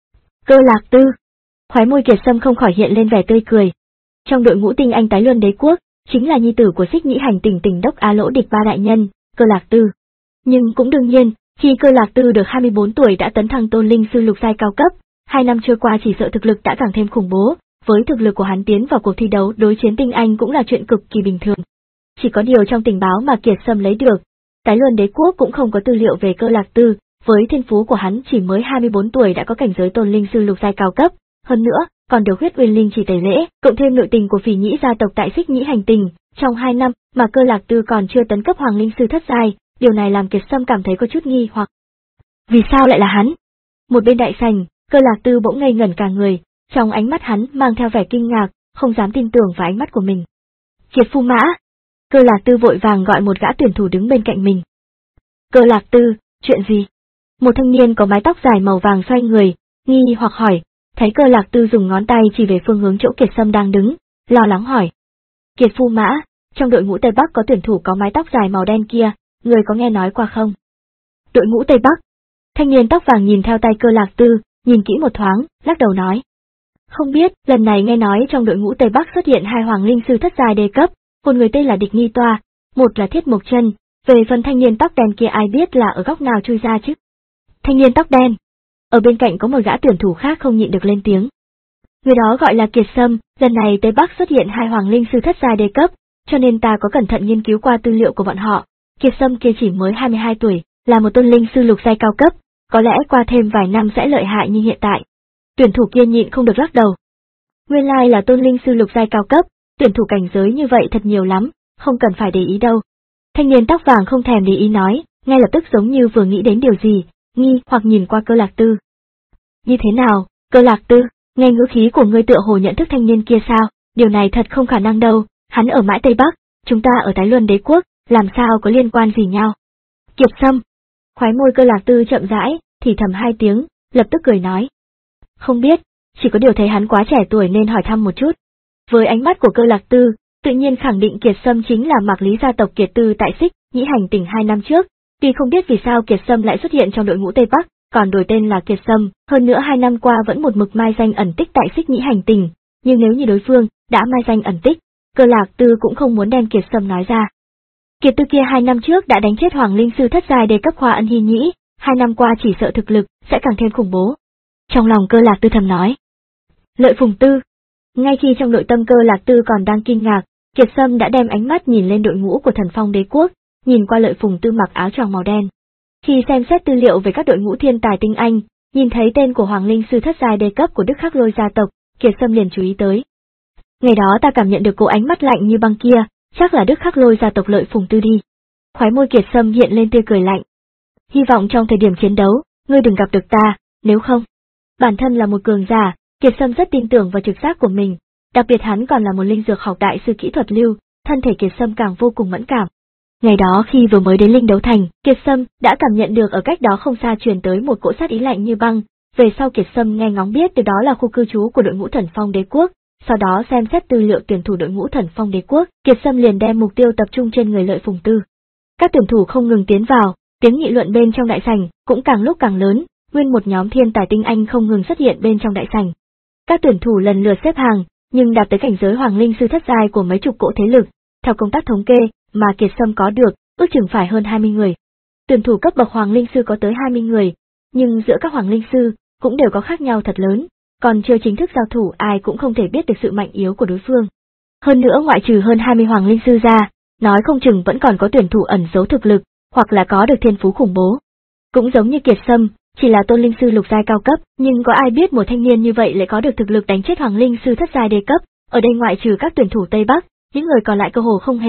Cơ Lạc Tư! Khóe môi Kiệt Sâm không khỏi hiện lên vẻ tươi cười. Trong đội ngũ tinh anh Tái Luân Đế Quốc, chính là nhi tử của Xích Nhĩ Hành Tỉnh Tỉnh Đốc Á Lỗ Địch Ba đại nhân, Cơ Lạc Tư. Nhưng cũng đương nhiên, khi Cơ Lạc Tư được hai mươi bốn tuổi đã tấn thăng tôn linh sư lục giai cao cấp, hai năm trôi qua chỉ sợ thực lực đã càng thêm khủng bố, với thực lực của hắn tiến vào cuộc thi đấu đối chiến tinh anh cũng là chuyện cực kỳ bình thường. Chỉ có điều trong tình báo mà Kiệt Sâm lấy được, Tái Luân Đế Quốc cũng không có tư liệu về Cơ Lạc Tư, với thiên phú của hắn chỉ mới hai mươi bốn tuổi đã có cảnh giới tôn linh sư lục giai cao cấp, hơn nữa, còn được huyết uyên linh chỉ tẩy lễ, cộng thêm nội tình của Phỉ Nhĩ gia tộc tại Xích Nhĩ Hành Tinh, trong hai năm mà Cơ Lạc Tư còn chưa tấn cấp Hoàng Linh sư thất giai, điều này làm Kiệt Sâm cảm thấy có chút nghi hoặc. Vì sao lại là hắn? Một bên đại sảnh, Cơ Lạc Tư bỗng ngây ngẩn cả người, trong ánh mắt hắn mang theo vẻ kinh ngạc, không dám tin tưởng vào ánh mắt của mình. Kiệt Phu Mã! Cơ Lạc Tư vội vàng gọi một gã tuyển thủ đứng bên cạnh mình. Cơ Lạc Tư, chuyện gì? Một thanh niên có mái tóc dài màu vàng xoay người, nghi hoặc hỏi, thấy Cơ Lạc Tư dùng ngón tay chỉ về phương hướng chỗ Kiệt Sâm đang đứng, lo lắng hỏi. Kiệt Phu Mã, trong đội ngũ Tây Bắc có tuyển thủ có mái tóc dài màu đen kia, người có nghe nói qua không? Đội ngũ Tây Bắc? Thanh niên tóc vàng nhìn theo tay Cơ Lạc Tư, nhìn kỹ một thoáng, lắc đầu nói. Không biết, lần này nghe nói trong đội ngũ Tây Bắc xuất hiện hai Hoàng Linh sư thất giai đề cấp, một người tên là Địch Nghi Toa, một là Thiết Mộc Chân, về phần thanh niên tóc đen kia ai biết là ở góc nào chui ra chứ? Thanh niên tóc đen. Ở bên cạnh có một gã tuyển thủ khác không nhịn được lên tiếng. Người đó gọi là Kiệt Sâm, lần này Tây Bắc xuất hiện hai Hoàng Linh sư thất giai đề cấp, cho nên ta có cẩn thận nghiên cứu qua tư liệu của bọn họ. Kiệt Sâm kia chỉ mới hai mươi hai tuổi, là một tôn linh sư lục giai cao cấp, có lẽ qua thêm vài năm sẽ lợi hại như hiện tại. Tuyển thủ kia nhịn không được lắc đầu. Nguyên lai là tôn linh sư lục giai cao cấp, tuyển thủ cảnh giới như vậy thật nhiều lắm, không cần phải để ý đâu. Thanh niên tóc vàng không thèm để ý nói, ngay lập tức giống như vừa nghĩ đến điều gì, nghi hoặc nhìn qua Cơ Lạc Tư. Như thế nào, Cơ Lạc Tư, nghe ngữ khí của ngươi tựa hồ nhận thức thanh niên kia sao, điều này thật không khả năng đâu, hắn ở mãi Tây Bắc, chúng ta ở Tái Luân Đế Quốc, làm sao có liên quan gì nhau. Kiệt Sâm, khóe môi Cơ Lạc Tư chậm rãi, thì thầm hai tiếng, lập tức cười nói. Không biết, chỉ có điều thấy hắn quá trẻ tuổi nên hỏi thăm một chút. Với ánh mắt của Cơ Lạc Tư, tự nhiên khẳng định Kiệt Sâm chính là Mạc Lý gia tộc Kiệt Tư tại Xích Nhĩ Hành Tỉnh hai năm trước, tuy không biết vì sao Kiệt Sâm lại xuất hiện trong đội ngũ Tây Bắc, còn đổi tên là Kiệt Sâm, hơn nữa hai năm qua vẫn một mực mai danh ẩn tích tại Xích Nhĩ Hành Tỉnh, nhưng nếu như đối phương đã mai danh ẩn tích, Cơ Lạc Tư cũng không muốn đem Kiệt Sâm nói ra. Kiệt Tư kia hai năm trước đã đánh chết Hoàng Linh sư thất giai đề cấp Khoa Ân Hy Nhĩ, hai năm qua chỉ sợ thực lực sẽ càng thêm khủng bố. Trong lòng Cơ Lạc Tư thầm nói. Lợi Phùng Tư. Ngay khi trong nội tâm Cơ Lạc Tư còn đang kinh ngạc, Kiệt Sâm đã đem ánh mắt nhìn lên đội ngũ của Thần Phong Đế Quốc, nhìn qua Lợi Phùng Tư mặc áo choàng màu đen. Khi xem xét tư liệu về các đội ngũ thiên tài tinh anh, nhìn thấy tên của Hoàng Linh sư thất giai đề cấp của Đức Khắc Lôi gia tộc, Kiệt Sâm liền chú ý tới. Ngày đó ta cảm nhận được cô ánh mắt lạnh như băng kia, chắc là Đức Khắc Lôi gia tộc Lợi Phùng Tư đi. Khóe môi Kiệt Sâm hiện lên tươi cười lạnh. Hy vọng trong thời điểm chiến đấu, ngươi đừng gặp được ta, nếu không. Bản thân là một cường giả, Kiệt Sâm rất tin tưởng vào trực giác của mình, đặc biệt hắn còn là một linh dược học đại sư kỹ thuật lưu, thân thể Kiệt Sâm càng vô cùng mẫn cảm. Ngày đó khi vừa mới đến Linh Đấu Thành, Kiệt Sâm đã cảm nhận được ở cách đó không xa truyền tới một cỗ sát ý lạnh như băng, về sau Kiệt Sâm nghe ngóng biết được đó là khu cư trú của đội ngũ Thần Phong Đế Quốc, sau đó xem xét tư liệu tuyển thủ đội ngũ Thần Phong Đế Quốc, Kiệt Sâm liền đem mục tiêu tập trung trên người Lợi Phùng Tư. Các tuyển thủ không ngừng tiến vào, tiếng nghị luận bên trong đại sảnh cũng càng lúc càng lớn, nguyên một nhóm thiên tài tinh anh không ngừng xuất hiện bên trong đại sảnh. Các tuyển thủ lần lượt xếp hàng, nhưng đạt tới cảnh giới Hoàng Linh sư thất giai của mấy chục cỗ thế lực, theo công tác thống kê mà Kiệt Sâm có được, ước chừng phải hơn hai mươi người. Tuyển thủ cấp bậc Hoàng Linh sư có tới hai mươi người, nhưng giữa các Hoàng Linh sư cũng đều có khác nhau thật lớn, còn chưa chính thức giao thủ ai cũng không thể biết được sự mạnh yếu của đối phương. Hơn nữa ngoại trừ hơn hai mươi Hoàng Linh sư ra, nói không chừng vẫn còn có tuyển thủ ẩn giấu thực lực, hoặc là có được thiên phú khủng bố. Cũng giống như Kiệt Sâm, chỉ là tôn linh sư lục giai cao cấp, nhưng có ai biết một thanh niên như vậy lại có được thực lực đánh chết Hoàng Linh sư thất giai đề cấp, ở đây ngoại trừ các tuyển thủ Tây Bắc, những người còn lại cơ hồ không hề,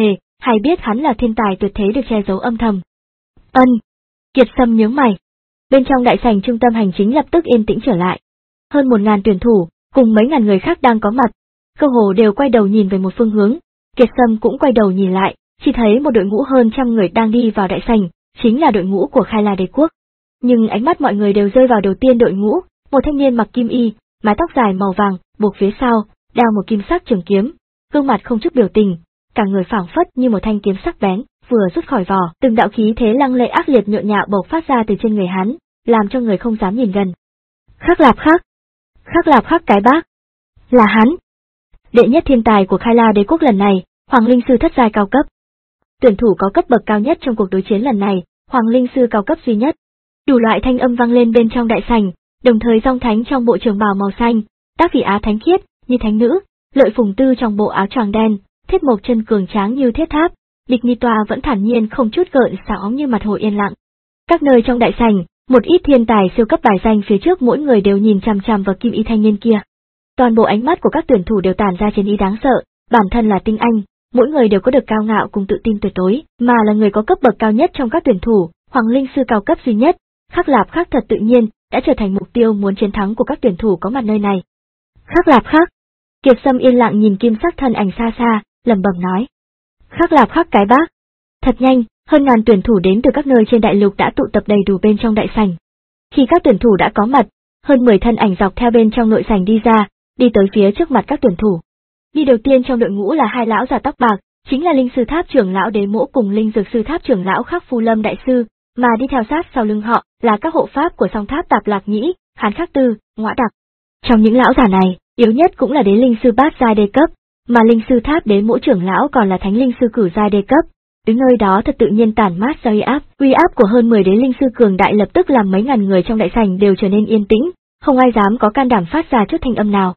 hay biết hắn là thiên tài tuyệt thế được che giấu âm thầm? Ân. Kiệt Sâm nhướng mày. Bên trong đại sảnh trung tâm hành chính lập tức yên tĩnh trở lại. Hơn một ngàn tuyển thủ, cùng mấy ngàn người khác đang có mặt, cơ hồ đều quay đầu nhìn về một phương hướng. Kiệt Sâm cũng quay đầu nhìn lại, chỉ thấy một đội ngũ hơn trăm người đang đi vào đại sảnh, chính là đội ngũ của Khai La Đế Quốc. Nhưng ánh mắt mọi người đều rơi vào đầu tiên đội ngũ, một thanh niên mặc kim y, mái tóc dài màu vàng, buộc phía sau, đeo một kim sắc trường kiếm, gương mặt không chút biểu tình, cả người phảng phất như một thanh kiếm sắc bén, vừa rút khỏi vỏ, từng đạo khí thế lăng lệ ác liệt nhộn nhạo bộc phát ra từ trên người hắn, làm cho người không dám nhìn gần. Khắc Lạp Khắc, Khắc Lạp Khắc cái bác, là hắn. Đệ nhất thiên tài của Khai La Đế Quốc lần này, Hoàng Linh Sư thất giai cao cấp. Tuyển thủ có cấp bậc cao nhất trong cuộc đối chiến lần này, Hoàng Linh Sư cao cấp duy nhất. Đủ loại thanh âm vang lên bên trong đại sảnh, đồng thời dòng thánh trong bộ trường bào màu xanh, Tác Vị Á thánh khiết, như thánh nữ, Lợi Phùng Tư trong bộ áo choàng đen, Thiết Mộc Chân cường tráng như thiết tháp, Địch Ni Toa vẫn thản nhiên không chút gợn sóng như mặt hồ yên lặng. Các nơi trong đại sảnh, một ít thiên tài siêu cấp bài danh phía trước mỗi người đều nhìn chằm chằm vào kim y thanh niên kia. Toàn bộ ánh mắt của các tuyển thủ đều tản ra chiến ý đáng sợ, bản thân là tinh anh, mỗi người đều có được cao ngạo cùng tự tin tuyệt đối, mà là người có cấp bậc cao nhất trong các tuyển thủ, Hoàng Linh Sư cao cấp duy nhất, Khắc Lạp Khắc thật tự nhiên đã trở thành mục tiêu muốn chiến thắng của các tuyển thủ có mặt nơi này. Khắc Lạp Khắc. Kiệt Sâm yên lặng nhìn kim sắc thân ảnh xa xa, lẩm bẩm nói. Khắc Lạp Khắc cái bác. Thật nhanh, hơn ngàn tuyển thủ đến từ các nơi trên đại lục đã tụ tập đầy đủ bên trong đại sảnh. Khi các tuyển thủ đã có mặt, hơn mười thân ảnh dọc theo bên trong nội sảnh đi ra, đi tới phía trước mặt các tuyển thủ. Đi đầu tiên trong đội ngũ là hai lão già tóc bạc, chính là Linh Sư Tháp trưởng lão Đế Mỗ cùng Linh Dược Sư Tháp trưởng lão Khắc Phu Lâm đại sư, mà đi theo sát sau lưng họ là các hộ pháp của Song Tháp Tạp Lạc Nhĩ, Hán Khắc Tư, Ngõa Đặc. Trong những lão già này, yếu nhất cũng là Đế Linh Sư bát giai đê cấp, mà Linh Sư Tháp Đế Mỗ trưởng lão còn là Thánh Linh Sư cửu giai đê cấp. Đứng nơi đó thật tự nhiên tản mát ra uy áp, uy áp của hơn mười đế linh sư cường đại lập tức làm mấy ngàn người trong đại sảnh đều trở nên yên tĩnh, không ai dám có can đảm phát ra chút thanh âm nào.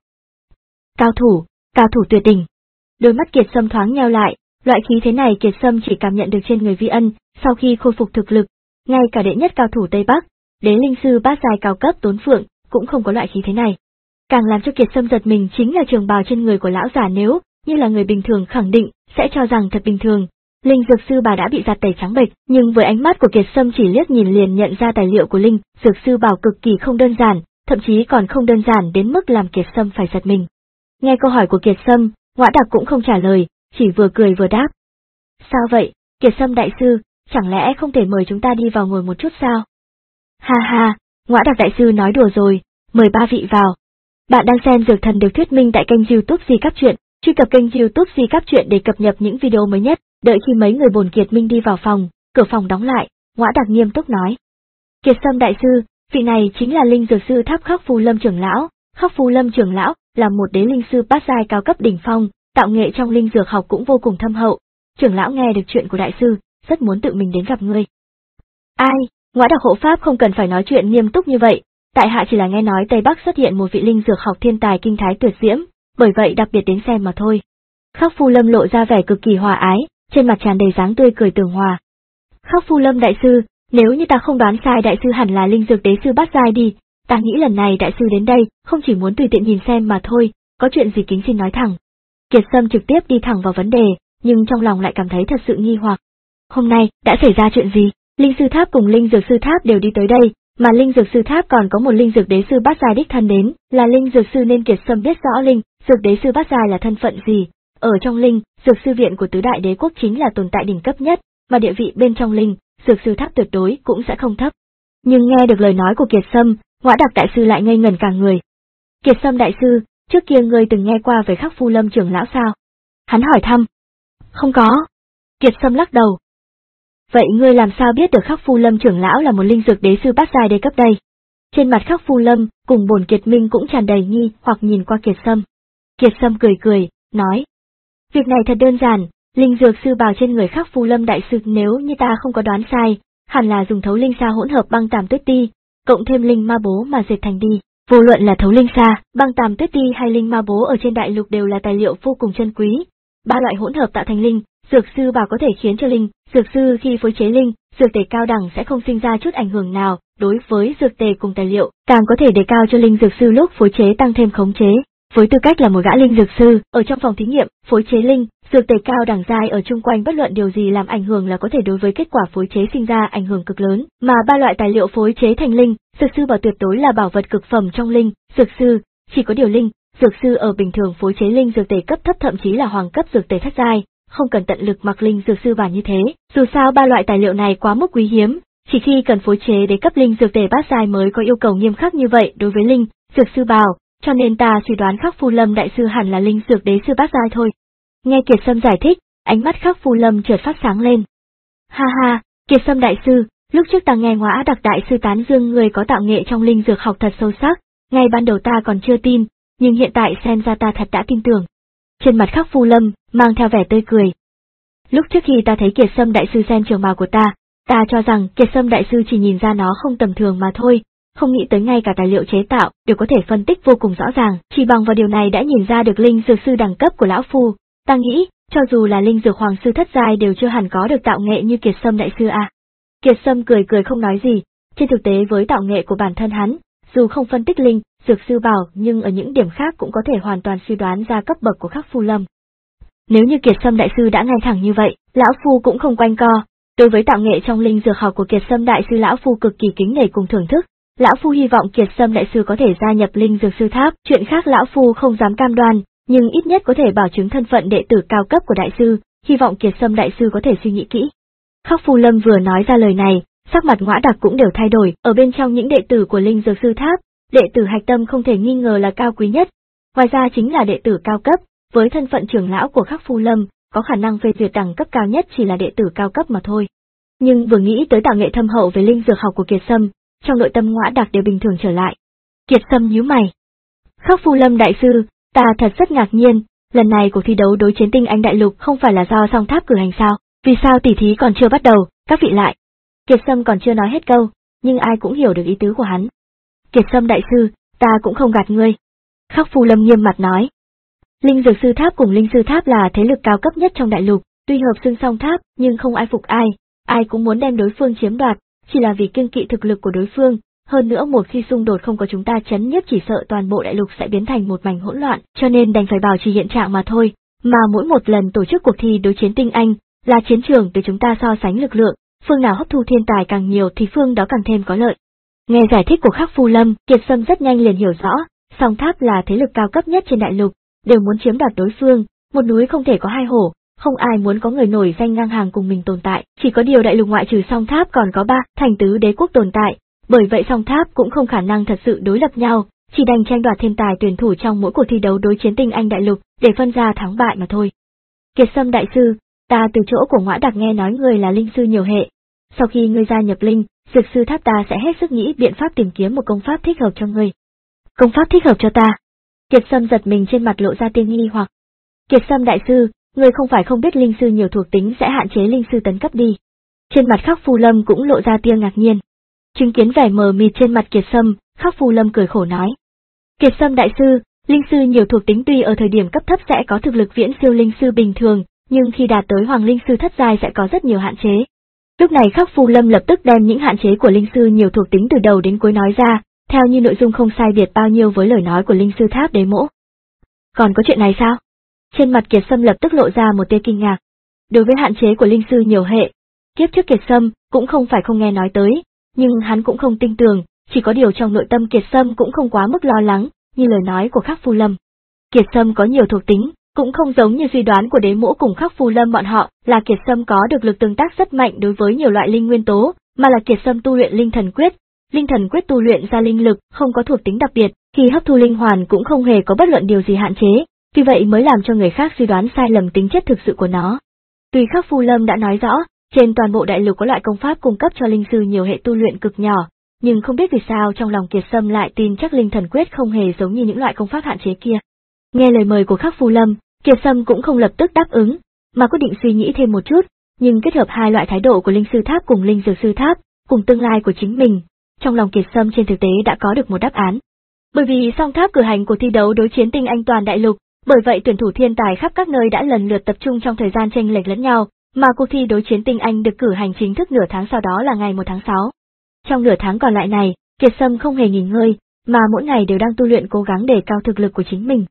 Cao thủ, cao thủ tuyệt đỉnh. Đôi mắt Kiệt Sâm thoáng nheo lại, loại khí thế này Kiệt Sâm chỉ cảm nhận được trên người Vi Ân, sau khi khôi phục thực lực, ngay cả đệ nhất cao thủ Tây Bắc, đế linh sư bát giai cao cấp Tốn Phượng, cũng không có loại khí thế này. Càng làm cho Kiệt Sâm giật mình chính là trường bào trên người của lão giả, nếu như là người bình thường khẳng định sẽ cho rằng thật bình thường. Linh Dược Sư bà đã bị giặt tẩy trắng bệch, nhưng với ánh mắt của Kiệt Sâm chỉ liếc nhìn liền nhận ra tài liệu của Linh Dược Sư bảo cực kỳ không đơn giản, thậm chí còn không đơn giản đến mức làm Kiệt Sâm phải giật mình. Nghe câu hỏi của Kiệt Sâm, Ngõa Đặc cũng không trả lời, chỉ vừa cười vừa đáp. Sao vậy, Kiệt Sâm đại sư, chẳng lẽ không thể mời chúng ta đi vào ngồi một chút sao? Ha ha, Ngõa Đặc đại sư nói đùa rồi, mời ba vị vào. Bạn đang xem Dược Thần được thuyết minh tại kênh YouTube Di Cáp Truyện, truy cập kênh YouTube Di Cáp Truyện để cập nhật những video mới nhất. Đợi khi mấy người bồn Kiệt Minh đi vào phòng, cửa phòng đóng lại, Ngõa Đặc nghiêm túc nói. Kiệt Sâm đại sư, vị này chính là Linh Dược Sư Tháp Khắc Phu Lâm trưởng lão. Khắc Phu Lâm trưởng lão là một đế linh sư bát giai cao cấp đỉnh phong, tạo nghệ trong linh dược học cũng vô cùng thâm hậu. Trưởng lão nghe được chuyện của đại sư, rất muốn tự mình đến gặp ngươi. Ai, Ngõa Đặc hộ pháp không cần phải nói chuyện nghiêm túc như vậy, tại hạ chỉ là nghe nói Tây Bắc xuất hiện một vị linh dược học thiên tài kinh thái tuyệt diễm, bởi vậy đặc biệt đến xem mà thôi. Khắc Phu Lâm lộ ra vẻ cực kỳ hòa ái, trên mặt tràn đầy dáng tươi cười tường hòa. Khắc Phu Lâm đại sư, nếu như ta không đoán sai đại sư hẳn là linh dược đế sư bát giai đi, ta nghĩ lần này đại sư đến đây không chỉ muốn tùy tiện nhìn xem mà thôi, có chuyện gì kính xin nói thẳng. Kiệt Sâm trực tiếp đi thẳng vào vấn đề, nhưng trong lòng lại cảm thấy thật sự nghi hoặc. Hôm nay, đã xảy ra chuyện gì? Linh Sư Tháp cùng Linh Dược Sư Tháp đều đi tới đây, mà Linh Dược Sư Tháp còn có một linh dược đế sư bát giai đích thân đến, là linh dược sư nên Kiệt Sâm biết rõ linh dược đế sư bát giai là thân phận gì. Ở trong linh dược sư viện của tứ đại đế quốc chính là tồn tại đỉnh cấp nhất, mà địa vị bên trong linh dược sư tháp tuyệt đối cũng sẽ không thấp. Nhưng nghe được lời nói của Kiệt Sâm, Ngõa Đặc đại sư lại ngây ngẩn cả người. Kiệt Sâm đại sư, trước kia ngươi từng nghe qua về Khắc Phu Lâm trưởng lão sao? Hắn hỏi thăm. Không có. Kiệt Sâm lắc đầu. Vậy ngươi làm sao biết được Khắc Phu Lâm trưởng lão là một linh dược đế sư bát giai đế cấp đây? Trên mặt Khắc Phu Lâm cùng bổn Kiệt Minh cũng tràn đầy nghi hoặc nhìn qua Kiệt Sâm. Kiệt Sâm cười cười, nói. Việc này thật đơn giản, linh dược sư bào trên người Khắc Phu Lâm đại sư nếu như ta không có đoán sai, hẳn là dùng thấu linh sa hỗn hợp băng tàm tuyết ti, cộng thêm linh ma bố mà dệt thành đi. Vô luận là thấu linh sa, băng tàm tuyết ti hay linh ma bố ở trên đại lục đều là tài liệu vô cùng chân quý. Ba loại hỗn hợp tạo thành linh dược sư bào có thể khiến cho linh dược sư khi phối chế linh dược tề cao đẳng sẽ không sinh ra chút ảnh hưởng nào đối với dược tề cùng tài liệu, càng có thể đề cao cho linh dược sư lúc phối chế tăng thêm khống chế. Với tư cách là một gã linh dược sư, ở trong phòng thí nghiệm, phối chế linh, dược tề cao đẳng giai ở chung quanh bất luận điều gì làm ảnh hưởng là có thể đối với kết quả phối chế sinh ra ảnh hưởng cực lớn, mà ba loại tài liệu phối chế thành linh, dược sư bảo tuyệt đối là bảo vật cực phẩm trong linh, dược sư, chỉ có điều linh, dược sư ở bình thường phối chế linh dược tề cấp thấp thậm chí là hoàng cấp dược tề thất giai, không cần tận lực mặc linh dược sư bảo như thế, dù sao ba loại tài liệu này quá mức quý hiếm, chỉ khi cần phối chế đế cấp linh dược tề bát giai mới có yêu cầu nghiêm khắc như vậy đối với linh, dược sư bảo, cho nên ta suy đoán Khắc Phu Lâm đại sư hẳn là linh dược đế sư bát giai thôi. Nghe Kiệt Sâm giải thích, ánh mắt Khắc Phu Lâm chợt phát sáng lên. Ha ha, Kiệt Sâm đại sư, lúc trước ta nghe Ngõa Đặc đại sư tán dương người có tạo nghệ trong linh dược học thật sâu sắc, ngay ban đầu ta còn chưa tin, nhưng hiện tại xem ra ta thật đã tin tưởng. Trên mặt Khắc Phu Lâm mang theo vẻ tươi cười. Lúc trước khi ta thấy Kiệt Sâm đại sư xem trường bào của ta, ta cho rằng Kiệt Sâm đại sư chỉ nhìn ra nó không tầm thường mà thôi, không nghĩ tới ngay cả tài liệu chế tạo đều có thể phân tích vô cùng rõ ràng, chỉ bằng vào điều này đã nhìn ra được linh dược sư đẳng cấp của lão phu. Ta nghĩ, cho dù là linh dược hoàng sư thất giai đều chưa hẳn có được tạo nghệ như Kiệt Sâm đại sư à. Kiệt Sâm cười cười không nói gì, trên thực tế với tạo nghệ của bản thân hắn, dù không phân tích linh, dược sư bảo nhưng ở những điểm khác cũng có thể hoàn toàn suy đoán ra cấp bậc của Khắc Phu Lâm. Nếu như Kiệt Sâm đại sư đã ngay thẳng như vậy, lão phu cũng không quanh co, đối với tạo nghệ trong linh dược học của Kiệt Sâm đại sư lão phu cực kỳ kính nể cùng thưởng thức. Lão phu hy vọng Kiệt Sâm đại sư có thể gia nhập linh dược sư tháp, chuyện khác lão phu không dám cam đoan, nhưng ít nhất có thể bảo chứng thân phận đệ tử cao cấp của đại sư, hy vọng Kiệt Sâm đại sư có thể suy nghĩ kỹ. Khắc Phu Lâm vừa nói ra lời này, sắc mặt Ngõa Đặc cũng đều thay đổi, ở bên trong những đệ tử của linh dược sư tháp, đệ tử Hạch Tâm không thể nghi ngờ là cao quý nhất, ngoài ra chính là đệ tử cao cấp, với thân phận trưởng lão của Khắc Phu Lâm, có khả năng phê duyệt đẳng cấp cao nhất chỉ là đệ tử cao cấp mà thôi. Nhưng vừa nghĩ tới tạo nghệ thâm hậu về linh dược học của Kiệt Sâm, trong nội tâm Ngõa Đặc đều bình thường trở lại. Kiệt Sâm nhíu mày. Khắc Phu Lâm đại sư, ta thật rất ngạc nhiên, lần này cuộc thi đấu đối chiến tinh anh đại lục không phải là do song tháp cử hành sao, vì sao tỷ thí còn chưa bắt đầu, các vị lại. Kiệt Sâm còn chưa nói hết câu, nhưng ai cũng hiểu được ý tứ của hắn. Kiệt Sâm đại sư, ta cũng không gạt ngươi. Khắc Phu Lâm nghiêm mặt nói. Linh dược sư tháp cùng linh sư tháp là thế lực cao cấp nhất trong đại lục, tuy hợp xưng song tháp nhưng không ai phục ai, ai cũng muốn đem đối phương chiếm đoạt, chỉ là vì kiêng kỵ thực lực của đối phương, hơn nữa một khi xung đột không có chúng ta chấn nhiếp chỉ sợ toàn bộ đại lục sẽ biến thành một mảnh hỗn loạn, cho nên đành phải bảo trì hiện trạng mà thôi, mà mỗi một lần tổ chức cuộc thi đối chiến tinh anh, là chiến trường để chúng ta so sánh lực lượng, phương nào hấp thu thiên tài càng nhiều thì phương đó càng thêm có lợi. Nghe giải thích của Khắc Phu Lâm, Kiệt Sâm rất nhanh liền hiểu rõ, song tháp là thế lực cao cấp nhất trên đại lục, đều muốn chiếm đoạt đối phương, một núi không thể có hai hổ. Không ai muốn có người nổi danh ngang hàng cùng mình tồn tại, chỉ có điều đại lục ngoại trừ song tháp còn có ba thành tứ đế quốc tồn tại, bởi vậy song tháp cũng không khả năng thật sự đối lập nhau, chỉ đành tranh đoạt thiên tài tuyển thủ trong mỗi cuộc thi đấu đối chiến tinh anh đại lục để phân ra thắng bại mà thôi. Kiệt Sâm đại sư, ta từ chỗ của Ngõa Đặc nghe nói người là linh sư nhiều hệ, sau khi ngươi gia nhập linh, dược sư tháp ta sẽ hết sức nghĩ biện pháp tìm kiếm một công pháp thích hợp cho ngươi. Công pháp thích hợp cho ta? Kiệt Sâm giật mình trên mặt lộ ra tia nghi hoặc. Kiệt Sâm đại sư, người không phải không biết linh sư nhiều thuộc tính sẽ hạn chế linh sư tấn cấp đi. Trên mặt Khắc Phu Lâm cũng lộ ra tia ngạc nhiên. Chứng kiến vẻ mờ mịt trên mặt Kiệt Sâm, Khắc Phu Lâm cười khổ nói. Kiệt Sâm đại sư, linh sư nhiều thuộc tính tuy ở thời điểm cấp thấp sẽ có thực lực viễn siêu linh sư bình thường, nhưng khi đạt tới hoàng linh sư thất giai sẽ có rất nhiều hạn chế. Lúc này Khắc Phu Lâm lập tức đem những hạn chế của linh sư nhiều thuộc tính từ đầu đến cuối nói ra, theo như nội dung không sai biệt bao nhiêu với lời nói của linh sư tháp đế mỗ. Còn có chuyện này sao? Trên mặt Kiệt Sâm lập tức lộ ra một tia kinh ngạc. Đối với hạn chế của linh sư nhiều hệ, kiếp trước Kiệt Sâm cũng không phải không nghe nói tới, nhưng hắn cũng không tin tưởng, chỉ có điều trong nội tâm Kiệt Sâm cũng không quá mức lo lắng, như lời nói của Khắc Phu Lâm. Kiệt Sâm có nhiều thuộc tính, cũng không giống như suy đoán của đế mỗ cùng Khắc Phu Lâm bọn họ, là Kiệt Sâm có được lực tương tác rất mạnh đối với nhiều loại linh nguyên tố, mà là Kiệt Sâm tu luyện linh thần quyết. Linh thần quyết tu luyện ra linh lực, không có thuộc tính đặc biệt, khi hấp thu linh hoàn cũng không hề có bất luận điều gì hạn chế, vì vậy mới làm cho người khác suy đoán sai lầm tính chất thực sự của nó. Tuy Khắc Phu Lâm đã nói rõ, trên toàn bộ đại lục có loại công pháp cung cấp cho linh sư nhiều hệ tu luyện cực nhỏ, nhưng không biết vì sao trong lòng Kiệt Sâm lại tin chắc linh thần quyết không hề giống như những loại công pháp hạn chế kia. Nghe lời mời của Khắc Phu Lâm, Kiệt Sâm cũng không lập tức đáp ứng, mà quyết định suy nghĩ thêm một chút, nhưng kết hợp hai loại thái độ của linh sư tháp cùng linh dược sư tháp, cùng tương lai của chính mình, trong lòng Kiệt Sâm trên thực tế đã có được một đáp án. Bởi vì song tháp cử hành cuộc thi đấu đối chiến tinh anh toàn đại lục, bởi vậy tuyển thủ thiên tài khắp các nơi đã lần lượt tập trung trong thời gian chênh lệch lẫn nhau, mà cuộc thi đối chiến tinh anh được cử hành chính thức nửa tháng sau đó là ngày một tháng sáu. Trong nửa tháng còn lại này, Kiệt Sâm không hề nghỉ ngơi, mà mỗi ngày đều đang tu luyện cố gắng đề cao thực lực của chính mình.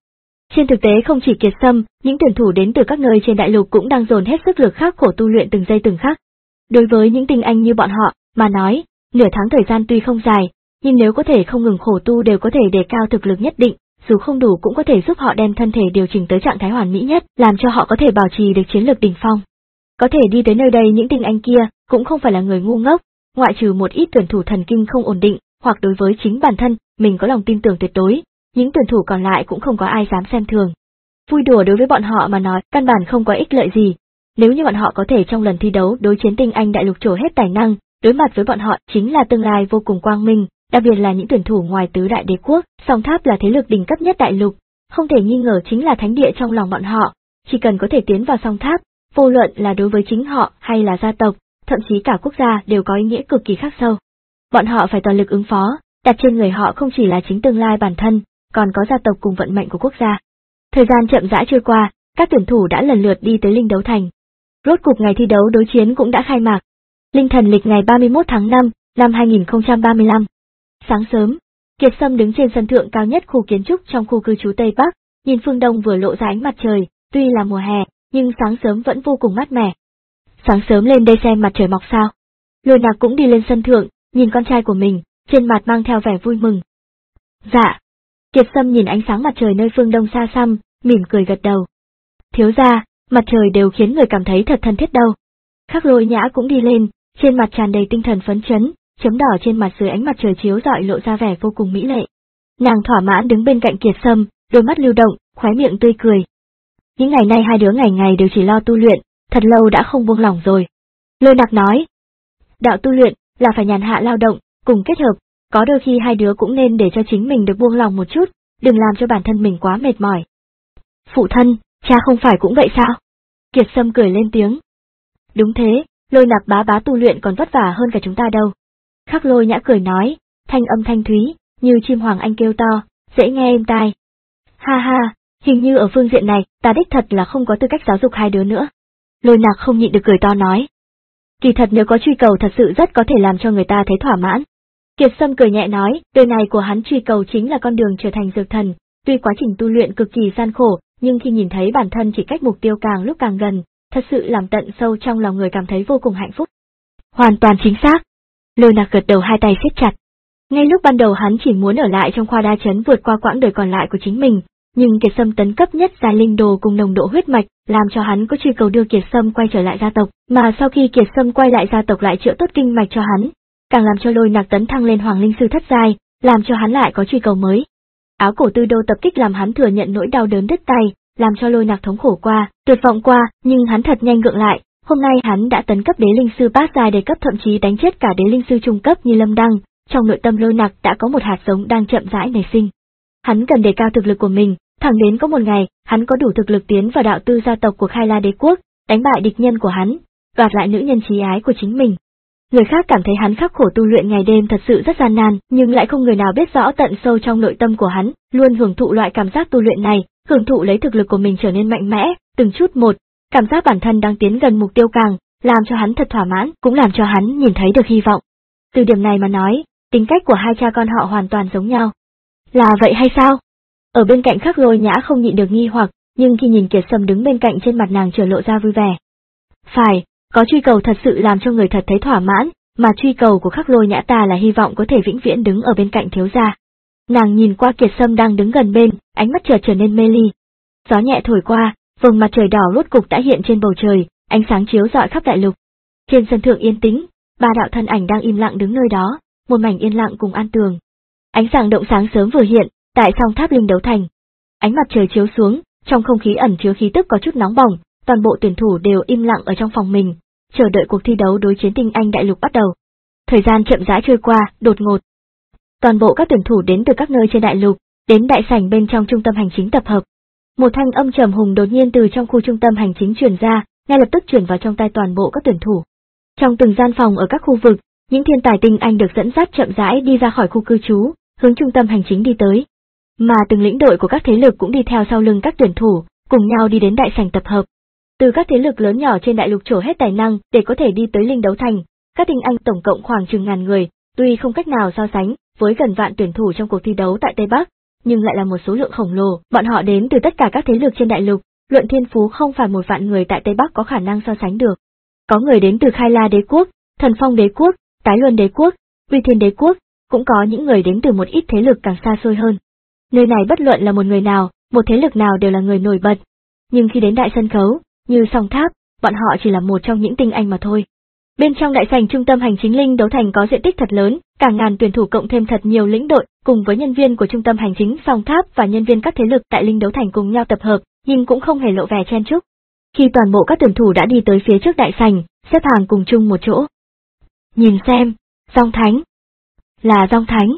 Trên thực tế không chỉ Kiệt Sâm, những tuyển thủ đến từ các nơi trên đại lục cũng đang dồn hết sức lực khắc khổ tu luyện từng giây từng khắc. Đối với những tinh anh như bọn họ, mà nói, nửa tháng thời gian tuy không dài, nhưng nếu có thể không ngừng khổ tu đều có thể đề cao thực lực nhất định, dù không đủ cũng có thể giúp họ đem thân thể điều chỉnh tới trạng thái hoàn mỹ nhất, làm cho họ có thể bảo trì được chiến lược đỉnh phong. Có thể đi tới nơi đây những tinh anh kia cũng không phải là người ngu ngốc, ngoại trừ một ít tuyển thủ thần kinh không ổn định, hoặc đối với chính bản thân mình có lòng tin tưởng tuyệt đối, những tuyển thủ còn lại cũng không có ai dám xem thường. Vui đùa đối với bọn họ mà nói, căn bản không có ích lợi gì. Nếu như bọn họ có thể trong lần thi đấu đối chiến tinh anh đại lục trổ hết tài năng, đối mặt với bọn họ chính là tương lai vô cùng quang minh, đặc biệt là những tuyển thủ ngoài tứ đại đế quốc, Song Tháp là thế lực đỉnh cấp nhất đại lục, không thể nghi ngờ chính là thánh địa trong lòng bọn họ, chỉ cần có thể tiến vào Song Tháp, vô luận là đối với chính họ hay là gia tộc, thậm chí cả quốc gia đều có ý nghĩa cực kỳ khắc sâu. Bọn họ phải toàn lực ứng phó, đặt trên người họ không chỉ là chính tương lai bản thân, còn có gia tộc cùng vận mệnh của quốc gia. Thời gian chậm rãi trôi qua, các tuyển thủ đã lần lượt đi tới Linh Đấu Thành. Rốt cục ngày thi đấu đối chiến cũng đã khai mạc. Linh Thần lịch ngày ba mươi mốt tháng năm, năm hai nghìn không trăm ba mươi lăm. Sáng sớm, Kiệt Sâm đứng trên sân thượng cao nhất khu kiến trúc trong khu cư trú Tây Bắc, nhìn phương đông vừa lộ ra ánh mặt trời, tuy là mùa hè, nhưng sáng sớm vẫn vô cùng mát mẻ. Sáng sớm lên đây xem mặt trời mọc sao. Lôi Nạc cũng đi lên sân thượng, nhìn con trai của mình, trên mặt mang theo vẻ vui mừng. Dạ. Kiệt Sâm nhìn ánh sáng mặt trời nơi phương đông xa xăm, mỉm cười gật đầu. Thiếu gia, mặt trời đều khiến người cảm thấy thật thân thiết đâu. Khắc Lôi Nhã cũng đi lên, trên mặt tràn đầy tinh thần phấn chấn, chấm đỏ trên mặt dưới ánh mặt trời chiếu rọi lộ ra vẻ vô cùng mỹ lệ. Nàng thỏa mãn đứng bên cạnh Kiệt Sâm, đôi mắt lưu động, khóe miệng tươi cười. Những ngày nay hai đứa ngày ngày đều chỉ lo tu luyện, thật lâu đã không buông lỏng rồi. Lôi Nạc nói, đạo tu luyện là phải nhàn hạ lao động, cùng kết hợp, có đôi khi hai đứa cũng nên để cho chính mình được buông lòng một chút, đừng làm cho bản thân mình quá mệt mỏi. Phụ thân, cha không phải cũng vậy sao? Kiệt Sâm cười lên tiếng. Đúng thế, Lôi Nạc bá bá tu luyện còn vất vả hơn cả chúng ta đâu. Khắc Lôi Nhã cười nói, thanh âm thanh thúy, như chim hoàng anh kêu to, dễ nghe êm tai. Ha ha, hình như ở phương diện này, ta đích thật là không có tư cách giáo dục hai đứa nữa. Lôi Nạc không nhịn được cười to nói. Kỳ thật nếu có truy cầu thật sự rất có thể làm cho người ta thấy thỏa mãn. Kiệt Sâm cười nhẹ nói, đời này của hắn truy cầu chính là con đường trở thành dược thần, tuy quá trình tu luyện cực kỳ gian khổ, nhưng khi nhìn thấy bản thân chỉ cách mục tiêu càng lúc càng gần, thật sự làm tận sâu trong lòng người cảm thấy vô cùng hạnh phúc. Hoàn toàn chính xác. Lôi Nạc gật đầu hai tay siết chặt. Ngay lúc ban đầu hắn chỉ muốn ở lại trong khoa đa chấn vượt qua quãng đời còn lại của chính mình, nhưng Kiệt Sâm tấn cấp nhất giai linh đồ cùng nồng độ huyết mạch, làm cho hắn có truy cầu đưa Kiệt Sâm quay trở lại gia tộc, mà sau khi Kiệt Sâm quay lại gia tộc lại chữa tốt kinh mạch cho hắn, càng làm cho Lôi Nạc tấn thăng lên hoàng linh sư thất giai, làm cho hắn lại có truy cầu mới. Áo cổ tư đô tập kích làm hắn thừa nhận nỗi đau đớn đứt tay, làm cho Lôi Nạc thống khổ qua, tuyệt vọng qua, nhưng hắn thật nhanh gượng lại, hôm nay hắn đã tấn cấp đế linh sư bát giai đề cấp, thậm chí đánh chết cả đế linh sư trung cấp như Lâm Đăng, trong nội tâm Lôi Nạc đã có một hạt giống đang chậm rãi nảy sinh. Hắn cần đề cao thực lực của mình, thẳng đến có một ngày, hắn có đủ thực lực tiến vào đạo tư gia tộc của Khai La đế quốc, đánh bại địch nhân của hắn, đoạt lại nữ nhân chí ái của chính mình. Người khác cảm thấy hắn khắc khổ tu luyện ngày đêm thật sự rất gian nan, nhưng lại không người nào biết rõ tận sâu trong nội tâm của hắn, luôn hưởng thụ loại cảm giác tu luyện này, hưởng thụ lấy thực lực của mình trở nên mạnh mẽ, từng chút một, cảm giác bản thân đang tiến gần mục tiêu càng, làm cho hắn thật thỏa mãn, cũng làm cho hắn nhìn thấy được hy vọng. Từ điểm này mà nói, tính cách của hai cha con họ hoàn toàn giống nhau. Là vậy hay sao? Ở bên cạnh Khắc Lôi Nhã không nhịn được nghi hoặc, nhưng khi nhìn Kiệt Sâm đứng bên cạnh trên mặt nàng trở lộ ra vui vẻ. Phải, có truy cầu thật sự làm cho người thật thấy thỏa mãn, mà truy cầu của Khắc Lôi Nhã ta là hy vọng có thể vĩnh viễn đứng ở bên cạnh thiếu gia. Nàng nhìn qua Kiệt Sâm đang đứng gần bên, ánh mắt chợt trở nên mê ly. Gió nhẹ thổi qua, vầng mặt trời đỏ rốt cục đã hiện trên bầu trời, ánh sáng chiếu rọi khắp đại lục. Trên sân thượng yên tĩnh, ba đạo thân ảnh đang im lặng đứng nơi đó, một mảnh yên lặng cùng an tường. Ánh sáng động sáng sớm vừa hiện, tại Song Tháp Linh Đấu Thành. Ánh mặt trời chiếu xuống, trong không khí ẩn chứa khí tức có chút nóng bỏng, toàn bộ tuyển thủ đều im lặng ở trong phòng mình, chờ đợi cuộc thi đấu đối chiến tinh anh đại lục bắt đầu. Thời gian chậm rãi trôi qua, đột ngột. Toàn bộ các tuyển thủ đến từ các nơi trên đại lục, đến đại sảnh bên trong trung tâm hành chính tập hợp. Một thanh âm trầm hùng đột nhiên từ trong khu trung tâm hành chính truyền ra, ngay lập tức truyền vào trong tai toàn bộ các tuyển thủ. Trong từng gian phòng ở các khu vực, những thiên tài tinh anh được dẫn dắt chậm rãi đi ra khỏi khu cư trú, hướng trung tâm hành chính đi tới. Mà từng lĩnh đội của các thế lực cũng đi theo sau lưng các tuyển thủ, cùng nhau đi đến đại sảnh tập hợp. Từ các thế lực lớn nhỏ trên đại lục trổ hết tài năng để có thể đi tới Linh Đấu Thành, các tinh anh tổng cộng khoảng chừng ngàn người, tuy không cách nào so sánh với gần vạn tuyển thủ trong cuộc thi đấu tại Tây Bắc, nhưng lại là một số lượng khổng lồ, bọn họ đến từ tất cả các thế lực trên đại lục, luận thiên phú không phải một vạn người tại Tây Bắc có khả năng so sánh được. Có người đến từ Khai La đế quốc, Thần Phong đế quốc, Tái Luân đế quốc, Uy Thiên đế quốc, cũng có những người đến từ một ít thế lực càng xa xôi hơn. Nơi này bất luận là một người nào, một thế lực nào đều là người nổi bật. Nhưng khi đến đại sân khấu, như Song Tháp, bọn họ chỉ là một trong những tinh anh mà thôi. Bên trong đại sảnh trung tâm hành chính Linh Đấu Thành có diện tích thật lớn, cả ngàn tuyển thủ cộng thêm thật nhiều lĩnh đội, cùng với nhân viên của trung tâm hành chính Song Tháp và nhân viên các thế lực tại Linh Đấu Thành cùng nhau tập hợp, nhưng cũng không hề lộ vẻ chen chúc. Khi toàn bộ các tuyển thủ đã đi tới phía trước đại sảnh, xếp hàng cùng chung một chỗ. Nhìn xem, Dòng Thánh. Là Dòng Thánh.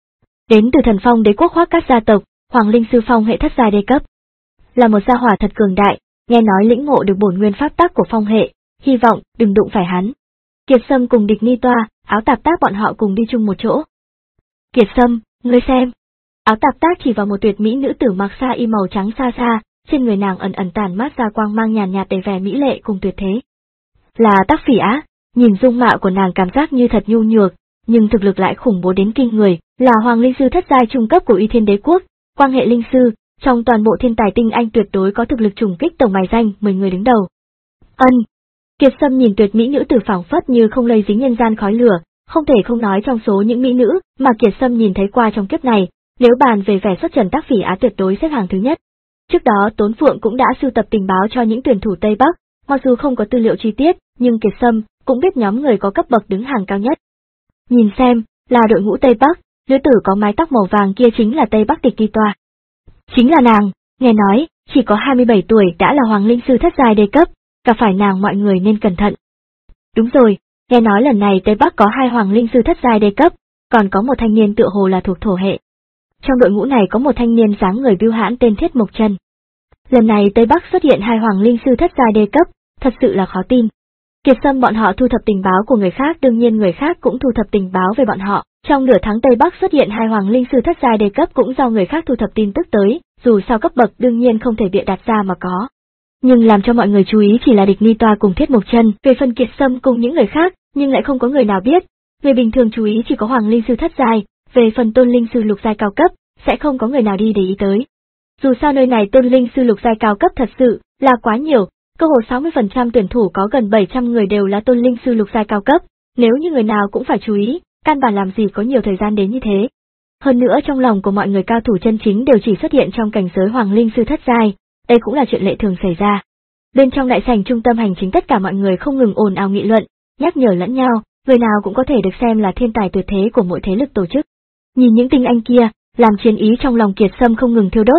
Đến từ Thần Phong đế quốc Hoắc Cát gia tộc, Hoàng Linh sư phong hệ thất giai đê cấp. Là một gia hỏa thật cường đại, nghe nói lĩnh ngộ được bổn nguyên pháp tắc của phong hệ, hy vọng đừng đụng phải hắn. Kiệt Sâm cùng Địch Ni Toa, Áo Tạp Tác bọn họ cùng đi chung một chỗ. Kiệt Sâm, ngươi xem. Áo Tạp Tác chỉ vào một tuyệt mỹ nữ tử mặc sa y màu trắng xa xa, trên người nàng ẩn ẩn tản mát ra quang mang nhàn nhạt đầy vẻ mỹ lệ cùng tuyệt thế. Là Tác Phỉ Á, nhìn dung mạo của nàng cảm giác như thật nhu nhược, nhưng thực lực lại khủng bố đến kinh người, là Hoàng Linh sư thất giai trung cấp của Uy Thiên đế quốc, quang hệ linh sư, trong toàn bộ thiên tài tinh anh tuyệt đối có thực lực trùng kích tổng bài danh mười người đứng đầu. Ân. Kiệt Sâm nhìn tuyệt mỹ nữ tử phảng phất như không lây dính nhân gian khói lửa, không thể không nói trong số những mỹ nữ mà Kiệt Sâm nhìn thấy qua trong kiếp này, nếu bàn về vẻ xuất trần Tác Phỉ Á tuyệt đối xếp hàng thứ nhất. Trước đó Tốn Phượng cũng đã sưu tập tình báo cho những tuyển thủ Tây Bắc, mặc dù không có tư liệu chi tiết, nhưng Kiệt Sâm cũng biết nhóm người có cấp bậc đứng hàng cao nhất. Nhìn xem, là đội ngũ Tây Bắc, nữ tử có mái tóc màu vàng kia chính là Tây Bắc Địch Ni Toa. Chính là nàng, nghe nói, chỉ có hai mươi bảy tuổi đã là Hoàng Linh sư thất giai đê cấp, gặp phải nàng mọi người nên cẩn thận. Đúng rồi, nghe nói lần này Tây Bắc có hai Hoàng Linh sư thất giai đê cấp, còn có một thanh niên tựa hồ là thuộc thổ hệ. Trong đội ngũ này có một thanh niên dáng người bưu hãn tên Thiết Mộc Chân. Lần này Tây Bắc xuất hiện hai Hoàng Linh sư thất giai đê cấp, thật sự là khó tin. Kiệt Sâm bọn họ thu thập tình báo của người khác, đương nhiên người khác cũng thu thập tình báo về bọn họ. Trong nửa tháng Tây Bắc xuất hiện hai Hoàng Linh sư thất giai đê cấp cũng do người khác thu thập tin tức tới, dù sao cấp bậc đương nhiên không thể bịa đặt ra mà có. Nhưng làm cho mọi người chú ý chỉ là Địch Ni Toa cùng Thiết Mộc Chân, về phần Kiệt Sâm cùng những người khác, nhưng lại không có người nào biết. Người bình thường chú ý chỉ có Hoàng Linh sư thất giai, về phần Tôn Linh sư lục giai cao cấp, sẽ không có người nào đi để ý tới. Dù sao nơi này Tôn Linh sư lục giai cao cấp thật sự là quá nhiều, cơ hồ sáu mươi phần trăm tuyển thủ có gần bảy trăm người đều là Tôn Linh sư lục giai cao cấp, nếu như người nào cũng phải chú ý, căn bản làm gì có nhiều thời gian đến như thế. Hơn nữa trong lòng của mọi người cao thủ chân chính đều chỉ xuất hiện trong cảnh giới Hoàng Linh sư thất giai, đây cũng là chuyện lệ thường xảy ra. Bên trong đại sảnh trung tâm hành chính tất cả mọi người không ngừng ồn ào nghị luận, nhắc nhở lẫn nhau, người nào cũng có thể được xem là thiên tài tuyệt thế của mỗi thế lực tổ chức. Nhìn những tinh anh kia, làm chiến ý trong lòng Kiệt Sâm không ngừng thiêu đốt.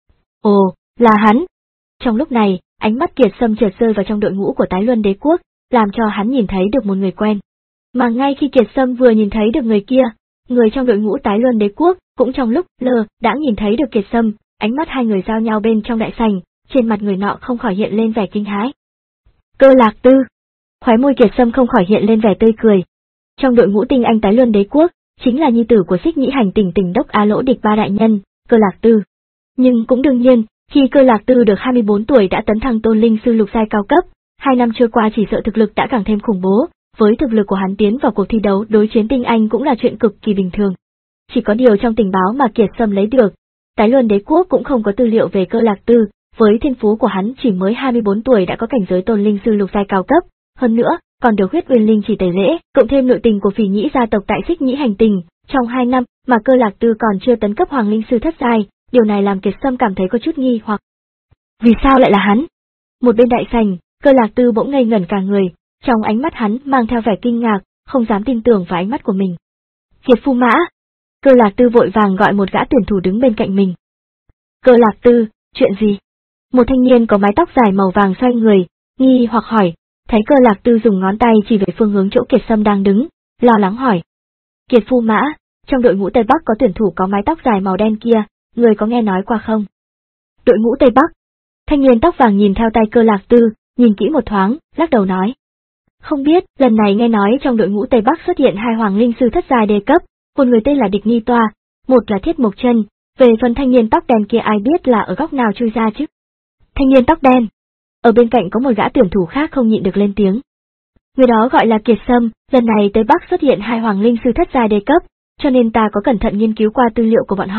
Ồ, là hắn. Trong lúc này, ánh mắt Kiệt Sâm chợt rơi vào trong đội ngũ của Tái Luân đế quốc, làm cho hắn nhìn thấy được một người quen. Mà ngay khi Kiệt Sâm vừa nhìn thấy được người kia, người trong đội ngũ Tái Luân đế quốc cũng trong lúc lờ đã nhìn thấy được Kiệt Sâm, ánh mắt hai người giao nhau bên trong đại sảnh, trên mặt người nọ không khỏi hiện lên vẻ kinh hãi. Cơ Lạc Tư. Khóe môi Kiệt Sâm không khỏi hiện lên vẻ tươi cười. Trong đội ngũ tinh anh Tái Luân đế quốc, chính là nhi tử của Xích Nhĩ Hành Tỉnh Tỉnh đốc Á Lỗ Địch ba đại nhân, Cơ Lạc Tư. Nhưng cũng đương nhiên, khi Cơ Lạc Tư được hai mươi bốn tuổi đã tấn thăng Tôn Linh sư lục giai cao cấp, hai năm trôi qua chỉ sợ thực lực đã càng thêm khủng bố, với thực lực của hắn tiến vào cuộc thi đấu đối chiến tinh anh cũng là chuyện cực kỳ bình thường. Chỉ có điều trong tình báo mà Kiệt Sâm lấy được, Tái Luân đế quốc cũng không có tư liệu về Cơ Lạc Tư, với thiên phú của hắn chỉ mới hai mươi bốn tuổi đã có cảnh giới Tôn Linh sư lục giai cao cấp, hơn nữa, còn được huyết uyên linh chỉ tẩy lễ, cộng thêm nội tình của Phỉ Nhĩ gia tộc tại Xích Nhĩ Hành Tinh, trong hai năm mà Cơ Lạc Tư còn chưa tấn cấp Hoàng Linh sư thất giai, điều này làm Kiệt Sâm cảm thấy có chút nghi hoặc. Vì sao lại là hắn? Một bên đại sảnh, Cơ Lạc Tư bỗng ngây ngẩn cả người, trong ánh mắt hắn mang theo vẻ kinh ngạc, không dám tin tưởng vào ánh mắt của mình. Kiệt Phu Mã. Cơ Lạc Tư vội vàng gọi một gã tuyển thủ đứng bên cạnh mình. Cơ Lạc Tư, chuyện gì? Một thanh niên có mái tóc dài màu vàng xoay người, nghi hoặc hỏi, thấy Cơ Lạc Tư dùng ngón tay chỉ về phương hướng chỗ Kiệt Sâm đang đứng, lo lắng hỏi. Kiệt Phu Mã, trong đội ngũ Tây Bắc có tuyển thủ có mái tóc dài màu đen kia, người có nghe nói qua không? Đội ngũ Tây Bắc. Thanh niên tóc vàng nhìn theo tay Cơ Lạc Tư, nhìn kỹ một thoáng, lắc đầu nói. Không biết, lần này nghe nói trong đội ngũ Tây Bắc xuất hiện hai Hoàng Linh sư thất giai đề cấp, một người tên là Địch Ni Toa, một là Thiết Mộc Chân, về phần thanh niên tóc đen kia ai biết là ở góc nào chui ra chứ? Thanh niên tóc đen. Ở bên cạnh có một gã tuyển thủ khác không nhịn được lên tiếng. Người đó gọi là Kiệt Sâm, lần này Tây Bắc xuất hiện hai Hoàng Linh sư thất giai đề cấp, cho nên ta có cẩn thận nghiên cứu qua tư liệu của bọn họ,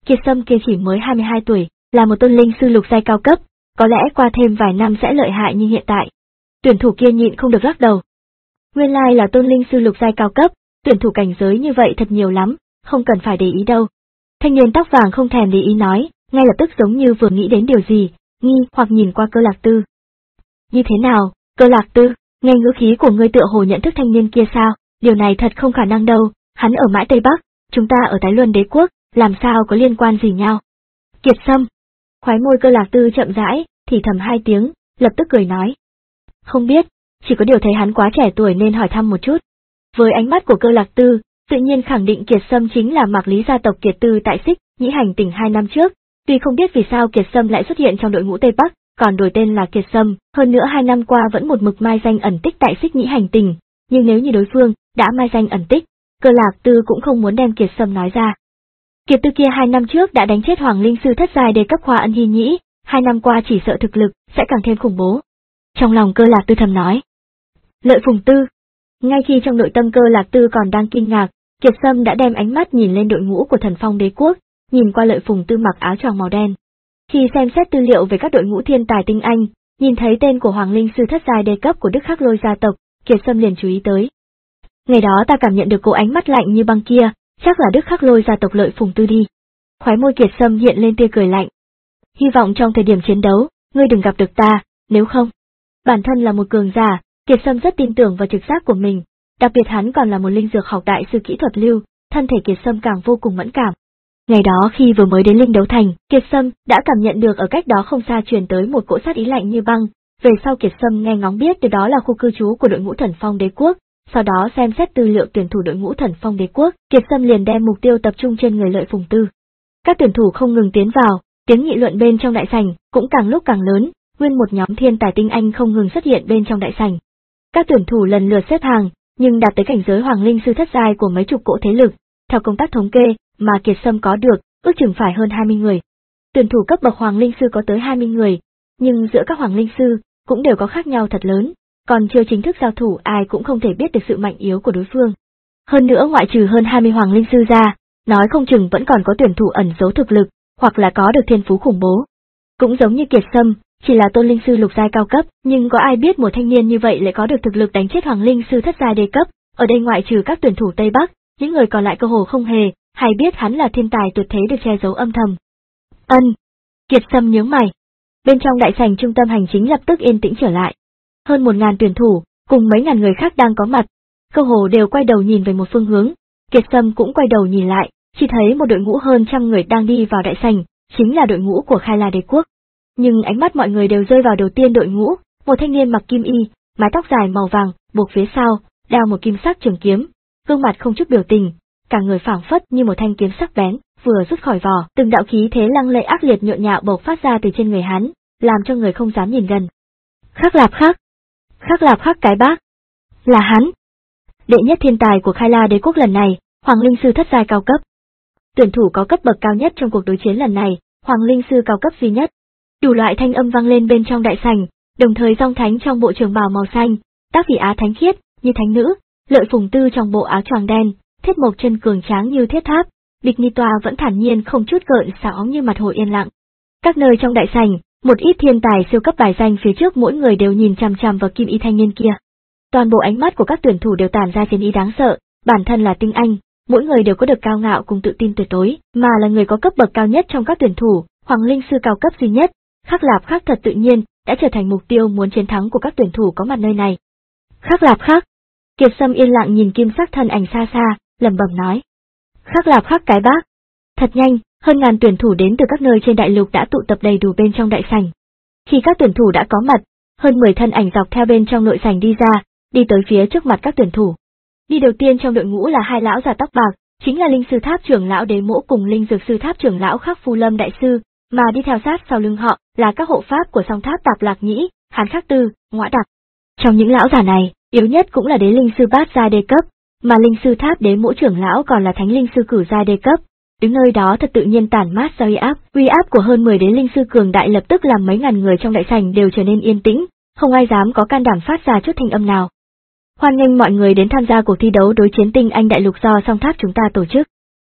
Kiệt Sâm kia chỉ mới hai mươi hai tuổi, là một tôn linh sư lục giai cao cấp, có lẽ qua thêm vài năm sẽ lợi hại như hiện tại. Tuyển thủ kia nhịn không được lắc đầu. Nguyên lai là tôn linh sư lục giai cao cấp, tuyển thủ cảnh giới như vậy thật nhiều lắm, không cần phải để ý đâu. Thanh niên tóc vàng không thèm để ý nói, ngay lập tức giống như vừa nghĩ đến điều gì, nghi hoặc nhìn qua Cơ Lạc Tư. Như thế nào, Cơ Lạc Tư, nghe ngữ khí của ngươi tựa hồ nhận thức thanh niên kia sao, điều này thật không khả năng đâu, hắn ở mãi Tây Bắc, chúng ta ở Tái Luân Đế Quốc, làm sao có liên quan gì nhau. Kiệt Sâm, khóe môi Cơ Lạc Tư chậm rãi, thì thầm hai tiếng, lập tức cười nói. Không biết, chỉ có điều thấy hắn quá trẻ tuổi nên hỏi thăm một chút. Với ánh mắt của Cơ Lạc Tư, tự nhiên khẳng định Kiệt Sâm chính là Mạc Lý gia tộc Kiệt Tư tại Xích Nhĩ hành tỉnh hai năm trước, tuy không biết vì sao Kiệt Sâm lại xuất hiện trong đội ngũ Tây Bắc, còn đổi tên là Kiệt Sâm, hơn nữa hai năm qua vẫn một mực mai danh ẩn tích tại Xích Nhĩ hành tỉnh, nhưng nếu như đối phương đã mai danh ẩn tích, Cơ Lạc Tư cũng không muốn đem Kiệt Sâm nói ra. Kiệt Tư kia hai năm trước đã đánh chết Hoàng Linh sư thất giai đề cấp Hoa Ân Hi Nhĩ, hai năm qua chỉ sợ thực lực sẽ càng thêm khủng bố. Trong lòng Cơ Lạc Tư thầm nói. Lợi Phùng Tư. Ngay khi trong nội tâm Cơ Lạc Tư còn đang kinh ngạc, Kiệt Sâm đã đem ánh mắt nhìn lên đội ngũ của Thần Phong Đế Quốc, nhìn qua Lợi Phùng Tư mặc áo choàng màu đen. Khi xem xét tư liệu về các đội ngũ thiên tài tinh anh, nhìn thấy tên của Hoàng Linh sư thất giai đề cấp của Đức Khắc Lôi gia tộc, Kiệt Sâm liền chú ý tới. Ngày đó ta cảm nhận được cô ánh mắt lạnh như băng kia, chắc là Đức Khắc Lôi gia tộc Lợi Phùng Tư đi. Khóe môi Kiệt Sâm hiện lên tươi cười lạnh. Hy vọng trong thời điểm chiến đấu, ngươi đừng gặp được ta, nếu không. Bản thân là một cường giả, Kiệt Sâm rất tin tưởng vào trực giác của mình, đặc biệt hắn còn là một linh dược học đại sư kỹ thuật lưu, thân thể Kiệt Sâm càng vô cùng mẫn cảm. Ngày đó khi vừa mới đến Linh Đấu Thành, Kiệt Sâm đã cảm nhận được ở cách đó không xa truyền tới một cỗ sát ý lạnh như băng, về sau Kiệt Sâm nghe ngóng biết từ đó là khu cư trú của đội ngũ Thần Phong Đế Quốc, sau đó xem xét tư liệu tuyển thủ đội ngũ Thần Phong Đế Quốc, Kiệt Sâm liền đem mục tiêu tập trung trên người Lợi Phùng Tư. Các tuyển thủ không ngừng tiến vào, tiếng nghị luận bên trong đại sảnh cũng càng lúc càng lớn, nguyên một nhóm thiên tài tinh anh không ngừng xuất hiện bên trong đại sảnh. Các tuyển thủ lần lượt xếp hàng, nhưng đạt tới cảnh giới Hoàng Linh sư thất giai của mấy chục cỗ thế lực, theo công tác thống kê mà Kiệt Sâm có được, ước chừng phải hơn hai mươi người. Tuyển thủ cấp bậc Hoàng Linh sư có tới hai mươi người, nhưng giữa các Hoàng Linh sư cũng đều có khác nhau thật lớn, còn chưa chính thức giao thủ ai cũng không thể biết được sự mạnh yếu của đối phương. Hơn nữa ngoại trừ hơn hai mươi Hoàng Linh sư ra, nói không chừng vẫn còn có tuyển thủ ẩn giấu thực lực, hoặc là có được thiên phú khủng bố. Cũng giống như Kiệt Sâm, chỉ là tôn linh sư lục giai cao cấp, nhưng có ai biết một thanh niên như vậy lại có được thực lực đánh chết Hoàng Linh sư thất giai đề cấp, ở đây ngoại trừ các tuyển thủ Tây Bắc, những người còn lại cơ hồ không hề hay biết hắn là thiên tài tuyệt thế được che giấu âm thầm. Ân. Kiệt Sâm nhướng mày. Bên trong đại sảnh trung tâm hành chính lập tức yên tĩnh trở lại. Hơn một ngàn tuyển thủ, cùng mấy ngàn người khác đang có mặt, cơ hồ đều quay đầu nhìn về một phương hướng. Kiệt Sâm cũng quay đầu nhìn lại, chỉ thấy một đội ngũ hơn trăm người đang đi vào đại sảnh, chính là đội ngũ của Khai La Đế Quốc. Nhưng ánh mắt mọi người đều rơi vào đầu tiên đội ngũ, một thanh niên mặc kim y, mái tóc dài màu vàng, buộc phía sau, đeo một kim sắc trường kiếm, gương mặt không chút biểu tình, cả người phảng phất như một thanh kiếm sắc bén, vừa rút khỏi vỏ, từng đạo khí thế lăng lệ ác liệt nhộn nhạo bộc phát ra từ trên người hắn, làm cho người không dám nhìn gần. Khắc Lạp Khắc, Khắc Lạp Khắc cái bác, là hắn. Đệ nhất thiên tài của Khai La Đế Quốc lần này, Hoàng Linh sư thất giai cao cấp. Tuyển thủ có cấp bậc cao nhất trong cuộc đối chiến lần này, Hoàng Linh sư cao cấp duy nhất. Đủ loại thanh âm vang lên bên trong đại sảnh, đồng thời dòng thánh trong bộ trường bào màu xanh, Tác Phỉ Á thánh khiết, như thánh nữ, Lợi Phùng Tư trong bộ áo choàng đen, Thiết Mộc chân cường tráng như thiết tháp, Địch Ni Toa vẫn thản nhiên không chút gợn sóng như mặt hồ yên lặng. Các nơi trong đại sảnh, một ít thiên tài siêu cấp bài danh phía trước mỗi người đều nhìn chằm chằm vào kim y thanh niên kia. Toàn bộ ánh mắt của các tuyển thủ đều tản ra chiến ý đáng sợ, bản thân là tinh anh, mỗi người đều có được cao ngạo cùng tự tin tuyệt đối, mà là người có cấp bậc cao nhất trong các tuyển thủ, Hoàng Linh sư cao cấp duy nhất. Khắc Lạp Khắc thật tự nhiên đã trở thành mục tiêu muốn chiến thắng của các tuyển thủ có mặt nơi này. Khắc Lạp Khắc. Kiệt Sâm yên lặng nhìn kim sắc thân ảnh xa xa, lẩm bẩm nói. Khắc Lạp Khắc cái bác. Thật nhanh, hơn ngàn tuyển thủ đến từ các nơi trên đại lục đã tụ tập đầy đủ bên trong đại sảnh. Khi các tuyển thủ đã có mặt, hơn mười thân ảnh dọc theo bên trong nội sảnh đi ra, đi tới phía trước mặt các tuyển thủ. Đi đầu tiên trong đội ngũ là hai lão già tóc bạc, chính là Linh sư tháp trưởng lão Đế Mỗ cùng Linh dược sư tháp trưởng lão Khắc Phu Lâm đại sư, mà đi theo sát sau lưng họ là các hộ pháp của Song Tháp Tạp Lạc Nhĩ, Hàn Khắc Tư, Ngõa Đặc. Trong những lão già này, yếu nhất cũng là Đế Linh sư bát giai đê cấp, mà Linh sư tháp Đế Mỗ trưởng lão còn là Thánh Linh sư cửu giai đê cấp. Đứng nơi đó thật tự nhiên tản mát ra uy áp, uy áp của hơn mười Đế Linh sư cường đại lập tức làm mấy ngàn người trong đại sảnh đều trở nên yên tĩnh, không ai dám có can đảm phát ra chút thanh âm nào. Hoan nghênh mọi người đến tham gia cuộc thi đấu đối chiến tinh anh đại lục do Song Tháp chúng ta tổ chức.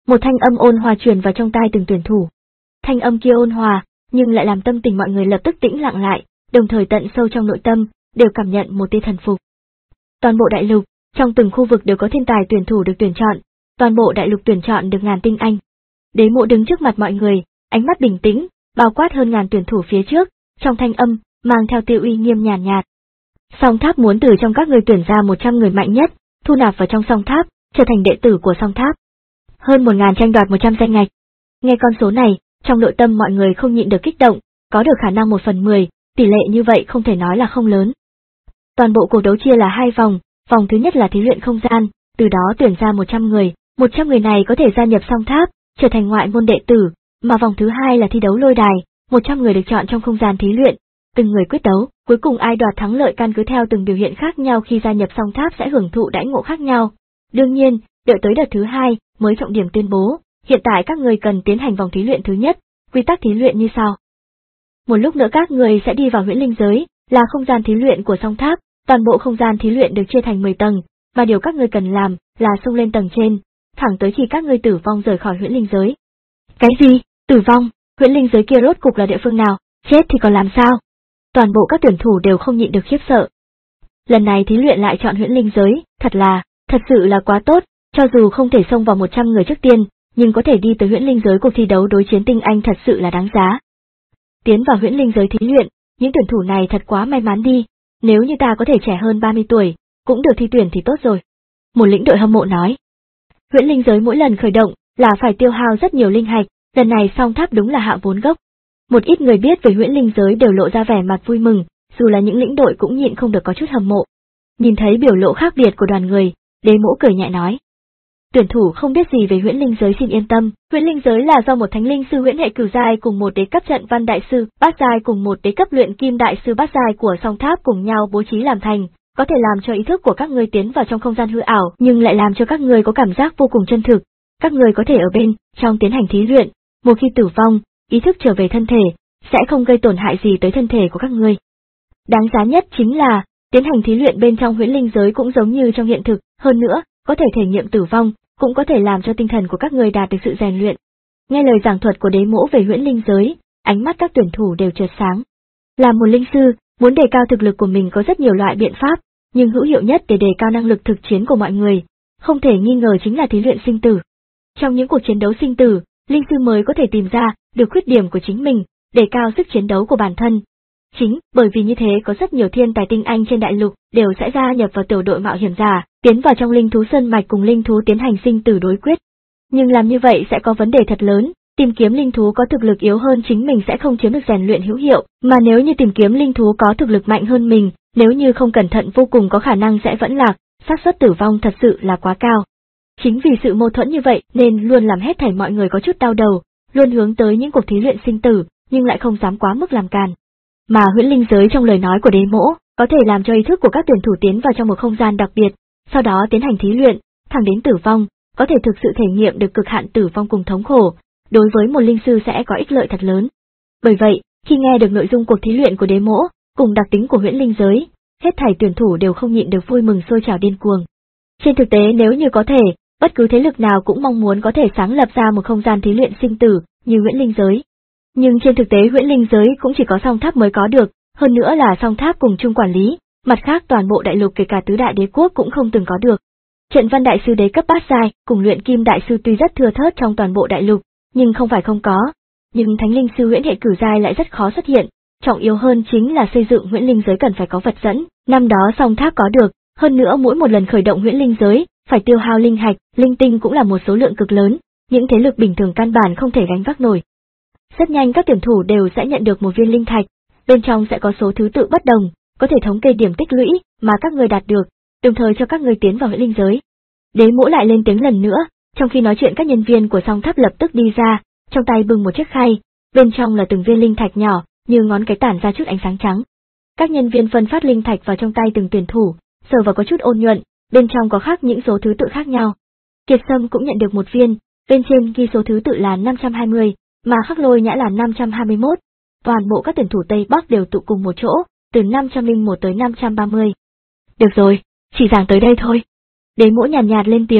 Một thanh âm ôn hòa truyền vào trong tai từng tuyển thủ. Thanh âm kia ôn hòa, nhưng lại làm tâm tình mọi người lập tức tĩnh lặng lại, đồng thời tận sâu trong nội tâm, đều cảm nhận một tia thần phục. Toàn bộ đại lục, trong từng khu vực đều có thiên tài tuyển thủ được tuyển chọn, toàn bộ đại lục tuyển chọn được ngàn tinh anh. Đế Mộ đứng trước mặt mọi người, ánh mắt bình tĩnh, bao quát hơn ngàn tuyển thủ phía trước, trong thanh âm, mang theo tia uy nghiêm nhàn nhạt. Song Tháp muốn từ trong các người tuyển ra một trăm người mạnh nhất, thu nạp vào trong Song Tháp, trở thành đệ tử của Song Tháp. Hơn một ngàn tranh đoạt một trăm danh ngạch. Nghe con số này, trong nội tâm mọi người không nhịn được kích động, có được khả năng một phần mười, tỷ lệ như vậy không thể nói là không lớn. Toàn bộ cuộc đấu chia là hai vòng, vòng thứ nhất là thí luyện không gian, từ đó tuyển ra một trăm người, một trăm người này có thể gia nhập Song Tháp, trở thành ngoại môn đệ tử, mà vòng thứ hai là thi đấu lôi đài, một trăm người được chọn trong không gian thí luyện, từng người quyết đấu, cuối cùng ai đoạt thắng lợi căn cứ theo từng biểu hiện khác nhau khi gia nhập Song Tháp sẽ hưởng thụ đãi ngộ khác nhau. Đương nhiên, đợi tới đợt thứ hai mới trọng điểm tuyên bố, hiện tại các người cần tiến hành vòng thí luyện thứ nhất, quy tắc thí luyện như sau. Một lúc nữa các người sẽ đi vào huyễn linh giới, là không gian thí luyện của Song Tháp, toàn bộ không gian thí luyện được chia thành mười tầng, mà điều các người cần làm là xông lên tầng trên, thẳng tới khi các ngươi tử vong rời khỏi huyễn linh giới. Cái gì? Tử vong? Huyễn linh giới kia rốt cục là địa phương nào? Chết thì còn làm sao? Toàn bộ các tuyển thủ đều không nhịn được khiếp sợ. Lần này thí luyện lại chọn huyễn linh giới, thật là, thật sự là quá tốt, cho dù không thể xông vào một trăm người trước tiên, nhưng có thể đi tới huyễn linh giới cuộc thi đấu đối chiến tinh anh thật sự là đáng giá. Tiến vào huyễn linh giới thí luyện, những tuyển thủ này thật quá may mắn đi, nếu như ta có thể trẻ hơn ba mươi tuổi, cũng được thi tuyển thì tốt rồi. Một lĩnh đội hâm mộ nói. Huyễn linh giới mỗi lần khởi động là phải tiêu hao rất nhiều linh hạch, lần này Song Tháp đúng là hạ vốn gốc. Một ít người biết về huyễn linh giới đều lộ ra vẻ mặt vui mừng, dù là những lĩnh đội cũng nhịn không được có chút hâm mộ. Nhìn thấy biểu lộ khác biệt của đoàn người, Đế Mỗ cười nhẹ nói. Tuyển thủ không biết gì về huyễn linh giới xin yên tâm, huyễn linh giới là do một thánh linh sư huyễn hệ cửu giai cùng một đế cấp trận văn đại sư bát giai cùng một đế cấp luyện kim đại sư bát giai của Song Tháp cùng nhau bố trí làm thành, có thể làm cho ý thức của các ngươi tiến vào trong không gian hư ảo nhưng lại làm cho các ngươi có cảm giác vô cùng chân thực. Các ngươi có thể ở bên trong tiến hành thí luyện, một khi tử vong, ý thức trở về thân thể, sẽ không gây tổn hại gì tới thân thể của các ngươi. Đáng giá nhất chính là, tiến hành thí luyện bên trong huyễn linh giới cũng giống như trong hiện thực, hơn nữa, có thể thể nghiệm tử vong, cũng có thể làm cho tinh thần của các ngươi đạt được sự rèn luyện. Nghe lời giảng thuật của Đế Mỗ về huyễn linh giới, ánh mắt các tuyển thủ đều chợt sáng. Làm một linh sư, muốn đề cao thực lực của mình có rất nhiều loại biện pháp, nhưng hữu hiệu nhất để đề cao năng lực thực chiến của mọi người, không thể nghi ngờ chính là thí luyện sinh tử. Trong những cuộc chiến đấu sinh tử, linh sư mới có thể tìm ra được khuyết điểm của chính mình, đề cao sức chiến đấu của bản thân. Chính bởi vì như thế có rất nhiều thiên tài tinh anh trên đại lục đều sẽ gia nhập vào tiểu đội mạo hiểm giả, tiến vào trong linh thú sơn mạch cùng linh thú tiến hành sinh tử đối quyết. Nhưng làm như vậy sẽ có vấn đề thật lớn, tìm kiếm linh thú có thực lực yếu hơn chính mình sẽ không chiếm được rèn luyện hữu hiệu, mà nếu như tìm kiếm linh thú có thực lực mạnh hơn mình, nếu như không cẩn thận vô cùng có khả năng sẽ vẫn lạc, xác suất tử vong thật sự là quá cao. Chính vì sự mâu thuẫn như vậy nên luôn làm hết thảy mọi người có chút đau đầu, luôn hướng tới những cuộc thí luyện sinh tử, nhưng lại không dám quá mức làm càn. Mà huyễn linh giới trong lời nói của Đế Mỗ, có thể làm cho ý thức của các tuyển thủ tiến vào trong một không gian đặc biệt, sau đó tiến hành thí luyện, thẳng đến tử vong, có thể thực sự thể nghiệm được cực hạn tử vong cùng thống khổ, đối với một linh sư sẽ có ích lợi thật lớn. Bởi vậy, khi nghe được nội dung cuộc thí luyện của Đế Mỗ, cùng đặc tính của huyễn linh giới, hết thảy tuyển thủ đều không nhịn được vui mừng sôi trào điên cuồng. Trên thực tế nếu như có thể, bất cứ thế lực nào cũng mong muốn có thể sáng lập ra một không gian thí luyện sinh tử, như huyễn linh giới. Nhưng trên thực tế huyễn linh giới cũng chỉ có Song Tháp mới có được, hơn nữa là Song Tháp cùng chung quản lý, mặt khác toàn bộ đại lục kể cả tứ đại đế quốc cũng không từng có được. Trận văn đại sư đế cấp bát giai cùng luyện kim đại sư tuy rất thưa thớt trong toàn bộ đại lục, nhưng không phải không có, nhưng thánh linh sư huyễn hệ cửu giai lại rất khó xuất hiện, trọng yếu hơn chính là xây dựng huyễn linh giới cần phải có vật dẫn, năm đó Song Tháp có được, hơn nữa mỗi một lần khởi động huyễn linh giới, phải tiêu hao linh hạch, linh tinh cũng là một số lượng cực lớn, những thế lực bình thường căn bản không thể gánh vác nổi. Rất nhanh các tuyển thủ đều sẽ nhận được một viên linh thạch, bên trong sẽ có số thứ tự bất đồng, có thể thống kê điểm tích lũy mà các người đạt được, đồng thời cho các người tiến vào huyễn linh giới. Đế Mỗ lại lên tiếng lần nữa, trong khi nói chuyện các nhân viên của Song Tháp lập tức đi ra, trong tay bưng một chiếc khay, bên trong là từng viên linh thạch nhỏ, như ngón cái tản ra chút ánh sáng trắng. Các nhân viên phân phát linh thạch vào trong tay từng tuyển thủ, sờ vào có chút ôn nhuận, bên trong có khắc những số thứ tự khác nhau. Kiệt Sâm cũng nhận được một viên, bên trên ghi số thứ tự là năm trăm hai mươi, mà Khắc Lôi Nhã là năm trăm hai mươi mốt. Toàn bộ các tuyển thủ Tây Bắc đều tụ cùng một chỗ, từ năm trăm lẻ một tới năm trăm ba mươi. Được rồi, chỉ giảng tới đây thôi. Đế Mỗ nhàn nhạt, nhạt lên tiếng,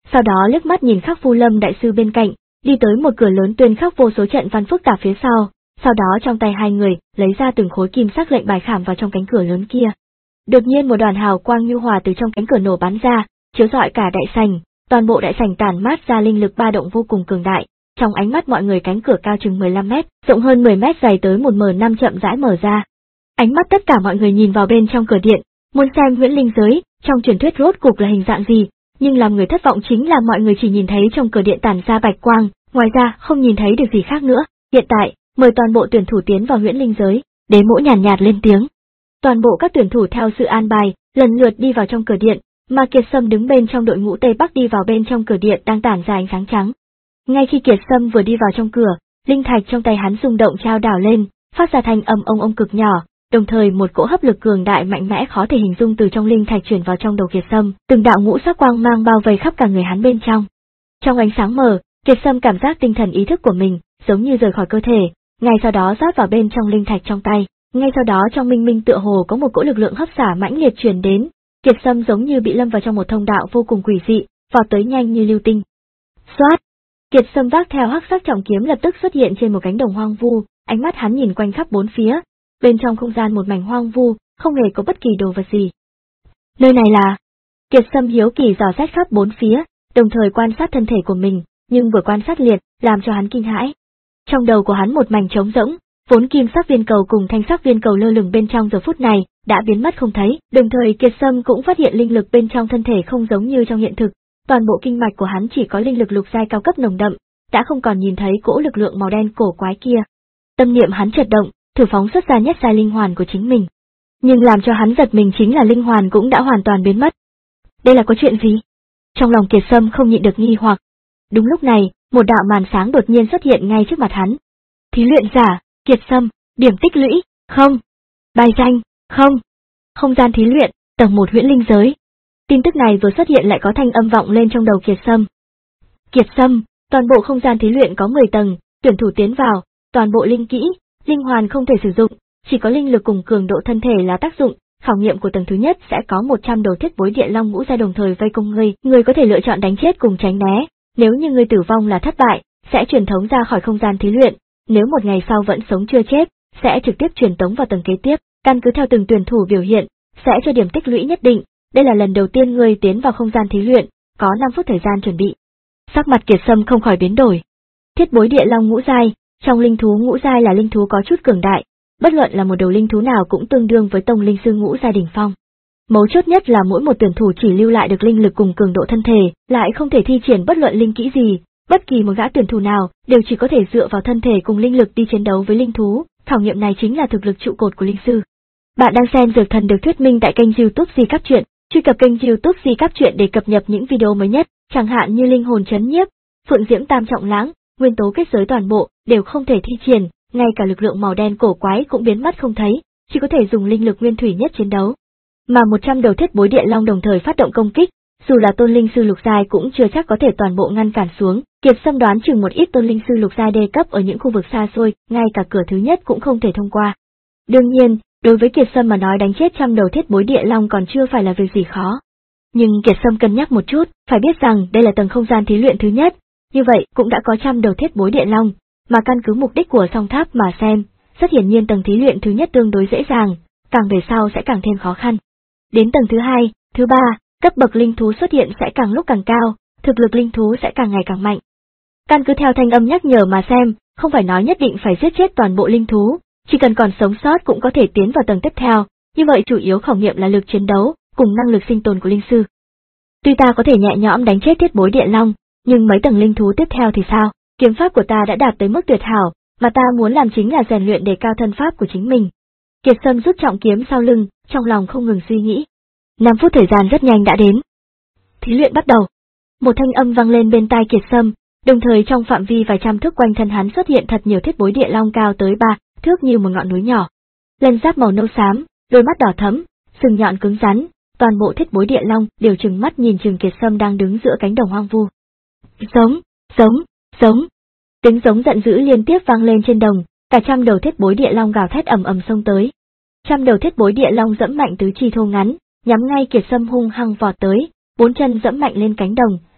sau đó liếc mắt nhìn Khắc Vu Lâm đại sư bên cạnh, đi tới một cửa lớn tuyên khắc vô số trận văn phức tạp phía sau, sau đó trong tay hai người lấy ra từng khối kim sắc lệnh bài khảm vào trong cánh cửa lớn kia. Đột nhiên một đoàn hào quang nhu hòa từ trong cánh cửa nổ bắn ra, chiếu rọi cả đại sảnh, toàn bộ đại sảnh tản mát ra linh lực ba động vô cùng cường đại. Trong ánh mắt mọi người cánh cửa cao chừng mười lăm mét, rộng hơn mười mét dày tới một mờ năm chậm rãi mở ra. Ánh mắt tất cả mọi người nhìn vào bên trong cửa điện, muốn xem huyễn linh giới, trong truyền thuyết rốt cục là hình dạng gì, nhưng làm người thất vọng chính là mọi người chỉ nhìn thấy trong cửa điện tản ra bạch quang, ngoài ra không nhìn thấy được gì khác nữa. Hiện tại, mời toàn bộ tuyển thủ tiến vào huyễn linh giới, Đế Mỗ nhàn nhạt, nhạt lên tiếng. Toàn bộ các tuyển thủ theo sự an bài, lần lượt đi vào trong cửa điện, mà Kiệt Sâm đứng bên trong đội ngũ Tây Bắc đi vào bên trong cửa điện đang tản ra ánh sáng trắng. Ngay khi Kiệt Sâm vừa đi vào trong cửa, linh thạch trong tay hắn rung động trao đảo lên, phát ra thanh âm ông ông cực nhỏ, đồng thời một cỗ hấp lực cường đại mạnh mẽ khó thể hình dung từ trong linh thạch chuyển vào trong đầu Kiệt Sâm, từng đạo ngũ sắc quang mang bao vây khắp cả người hắn bên trong. Trong ánh sáng mờ, Kiệt Sâm cảm giác tinh thần ý thức của mình giống như rời khỏi cơ thể, ngay sau đó rót vào bên trong linh thạch trong tay, ngay sau đó trong minh minh tựa hồ có một cỗ lực lượng hấp xả mãnh liệt truyền đến, Kiệt Sâm giống như bị lâm vào trong một thông đạo vô cùng quỷ dị, vọt tới nhanh như lưu tinh. Xoát! Kiệt Sâm vác theo hắc sắc trọng kiếm lập tức xuất hiện trên một cánh đồng hoang vu, ánh mắt hắn nhìn quanh khắp bốn phía, bên trong không gian một mảnh hoang vu, không hề có bất kỳ đồ vật gì. Nơi này là... Kiệt Sâm hiếu kỳ dò xét khắp bốn phía, đồng thời quan sát thân thể của mình, nhưng vừa quan sát liệt, làm cho hắn kinh hãi. Trong đầu của hắn một mảnh trống rỗng, vốn kim sắc viên cầu cùng thanh sắc viên cầu lơ lửng bên trong giờ phút này đã biến mất không thấy, đồng thời Kiệt Sâm cũng phát hiện linh lực bên trong thân thể không giống như trong hiện thực, toàn bộ kinh mạch của hắn chỉ có linh lực lục giai cao cấp nồng đậm, đã không còn nhìn thấy cỗ lực lượng màu đen cổ quái kia. Tâm niệm hắn chợt động, thử phóng xuất ra nhất giai linh hoàn của chính mình. Nhưng làm cho hắn giật mình chính là linh hoàn cũng đã hoàn toàn biến mất. Đây là có chuyện gì? Trong lòng Kiệt Sâm không nhịn được nghi hoặc. Đúng lúc này, một đạo màn sáng đột nhiên xuất hiện ngay trước mặt hắn. Thí luyện giả, Kiệt Sâm, điểm tích lũy, không. Bài danh, không. Không gian thí luyện, tầng một huyễn linh giới. Tin tức này vừa xuất hiện lại có thanh âm vọng lên trong đầu Kiệt Sâm. Kiệt Sâm, toàn bộ không gian thí luyện có mười tầng, tuyển thủ tiến vào, toàn bộ linh kỹ, linh hoàn không thể sử dụng, chỉ có linh lực cùng cường độ thân thể là tác dụng. Khảo nghiệm của tầng thứ nhất sẽ có một trăm đầu thiết bối địa long ngũ giai đồng thời vây công ngươi, ngươi có thể lựa chọn đánh chết cùng tránh né. Nếu như ngươi tử vong là thất bại, sẽ truyền tống ra khỏi không gian thí luyện. Nếu một ngày sau vẫn sống chưa chết, sẽ trực tiếp truyền tống vào tầng kế tiếp. Căn cứ theo từng tuyển thủ biểu hiện, sẽ cho điểm tích lũy nhất định. Đây là lần đầu tiên ngươi tiến vào không gian thí luyện, có năm phút thời gian chuẩn bị. Sắc mặt Kiệt Sâm không khỏi biến đổi. Thiết bối địa long ngũ giai, trong linh thú ngũ giai là linh thú có chút cường đại, bất luận là một đầu linh thú nào cũng tương đương với tông linh sư ngũ giai đỉnh phong. Mấu chốt nhất là mỗi một tuyển thủ chỉ lưu lại được linh lực cùng cường độ thân thể, lại không thể thi triển bất luận linh kỹ gì, bất kỳ một gã tuyển thủ nào đều chỉ có thể dựa vào thân thể cùng linh lực đi chiến đấu với linh thú, khảo nghiệm này chính là thực lực trụ cột của linh sư. Bạn đang xem Dược Thần được thuyết minh tại kênh YouTube Di Cáp Truyện, truy cập kênh YouTube Di Cáp Truyện để cập nhật những video mới nhất, chẳng hạn như linh hồn chấn nhiếp, phượng diễm tam trọng lãng, nguyên tố kết giới toàn bộ đều không thể thi triển, ngay cả lực lượng màu đen cổ quái cũng biến mất không thấy, chỉ có thể dùng linh lực nguyên thủy nhất chiến đấu. Mà một trăm đầu thiết bối địa long đồng thời phát động công kích, dù là tôn linh sư lục giai cũng chưa chắc có thể toàn bộ ngăn cản xuống. Kiệt Sâm đoán chừng một ít tôn linh sư lục giai đề cấp ở những khu vực xa xôi, ngay cả cửa thứ nhất cũng không thể thông qua. Đương nhiên, đối với Kiệt Sâm mà nói đánh chết trăm đầu thiết bối địa long còn chưa phải là việc gì khó. Nhưng Kiệt Sâm cân nhắc một chút, phải biết rằng đây là tầng không gian thí luyện thứ nhất, như vậy cũng đã có trăm đầu thiết bối địa long, mà căn cứ mục đích của song tháp mà xem, rất hiển nhiên tầng thí luyện thứ nhất tương đối dễ dàng, càng về sau sẽ càng thêm khó khăn. Đến tầng thứ hai, thứ ba, cấp bậc linh thú xuất hiện sẽ càng lúc càng cao, thực lực linh thú sẽ càng ngày càng mạnh. Căn cứ theo thanh âm nhắc nhở mà xem, không phải nói nhất định phải giết chết toàn bộ linh thú, chỉ cần còn sống sót cũng có thể tiến vào tầng tiếp theo, như vậy chủ yếu khảo nghiệm là lực chiến đấu, cùng năng lực sinh tồn của linh sư. Tuy ta có thể nhẹ nhõm đánh chết thiết bối địa long, nhưng mấy tầng linh thú tiếp theo thì sao? Kiếm pháp của ta đã đạt tới mức tuyệt hảo, mà ta muốn làm chính là rèn luyện đề cao thân pháp của chính mình. Kiệt Sâm rút trọng kiếm sau lưng, trong lòng không ngừng suy nghĩ. Năm phút thời gian rất nhanh đã đến. Thí luyện bắt đầu. Một thanh âm vang lên bên tai Kiệt Sâm, đồng thời trong phạm vi vài trăm thước quanh thân hắn xuất hiện thật nhiều thiết bối địa long cao tới ba thước như một ngọn núi nhỏ. Lân giáp màu nâu xám, đôi mắt đỏ thẫm, sừng nhọn cứng rắn, toàn bộ thiết bối địa long đều trừng mắt nhìn chừng Kiệt Sâm đang đứng giữa cánh đồng hoang vu. Giống, giống, giống. Tiếng giống giận dữ liên tiếp vang lên trên đồng, cả trăm đầu thiết bối địa long gào thét ầm ầm xông tới. Trăm đầu thiết bối địa long dẫm mạnh tứ chi thô ngắn, nhắm ngay Kiệt Sâm hung hăng vọt tới, bốn chân dẫm mạnh lên cánh đồng,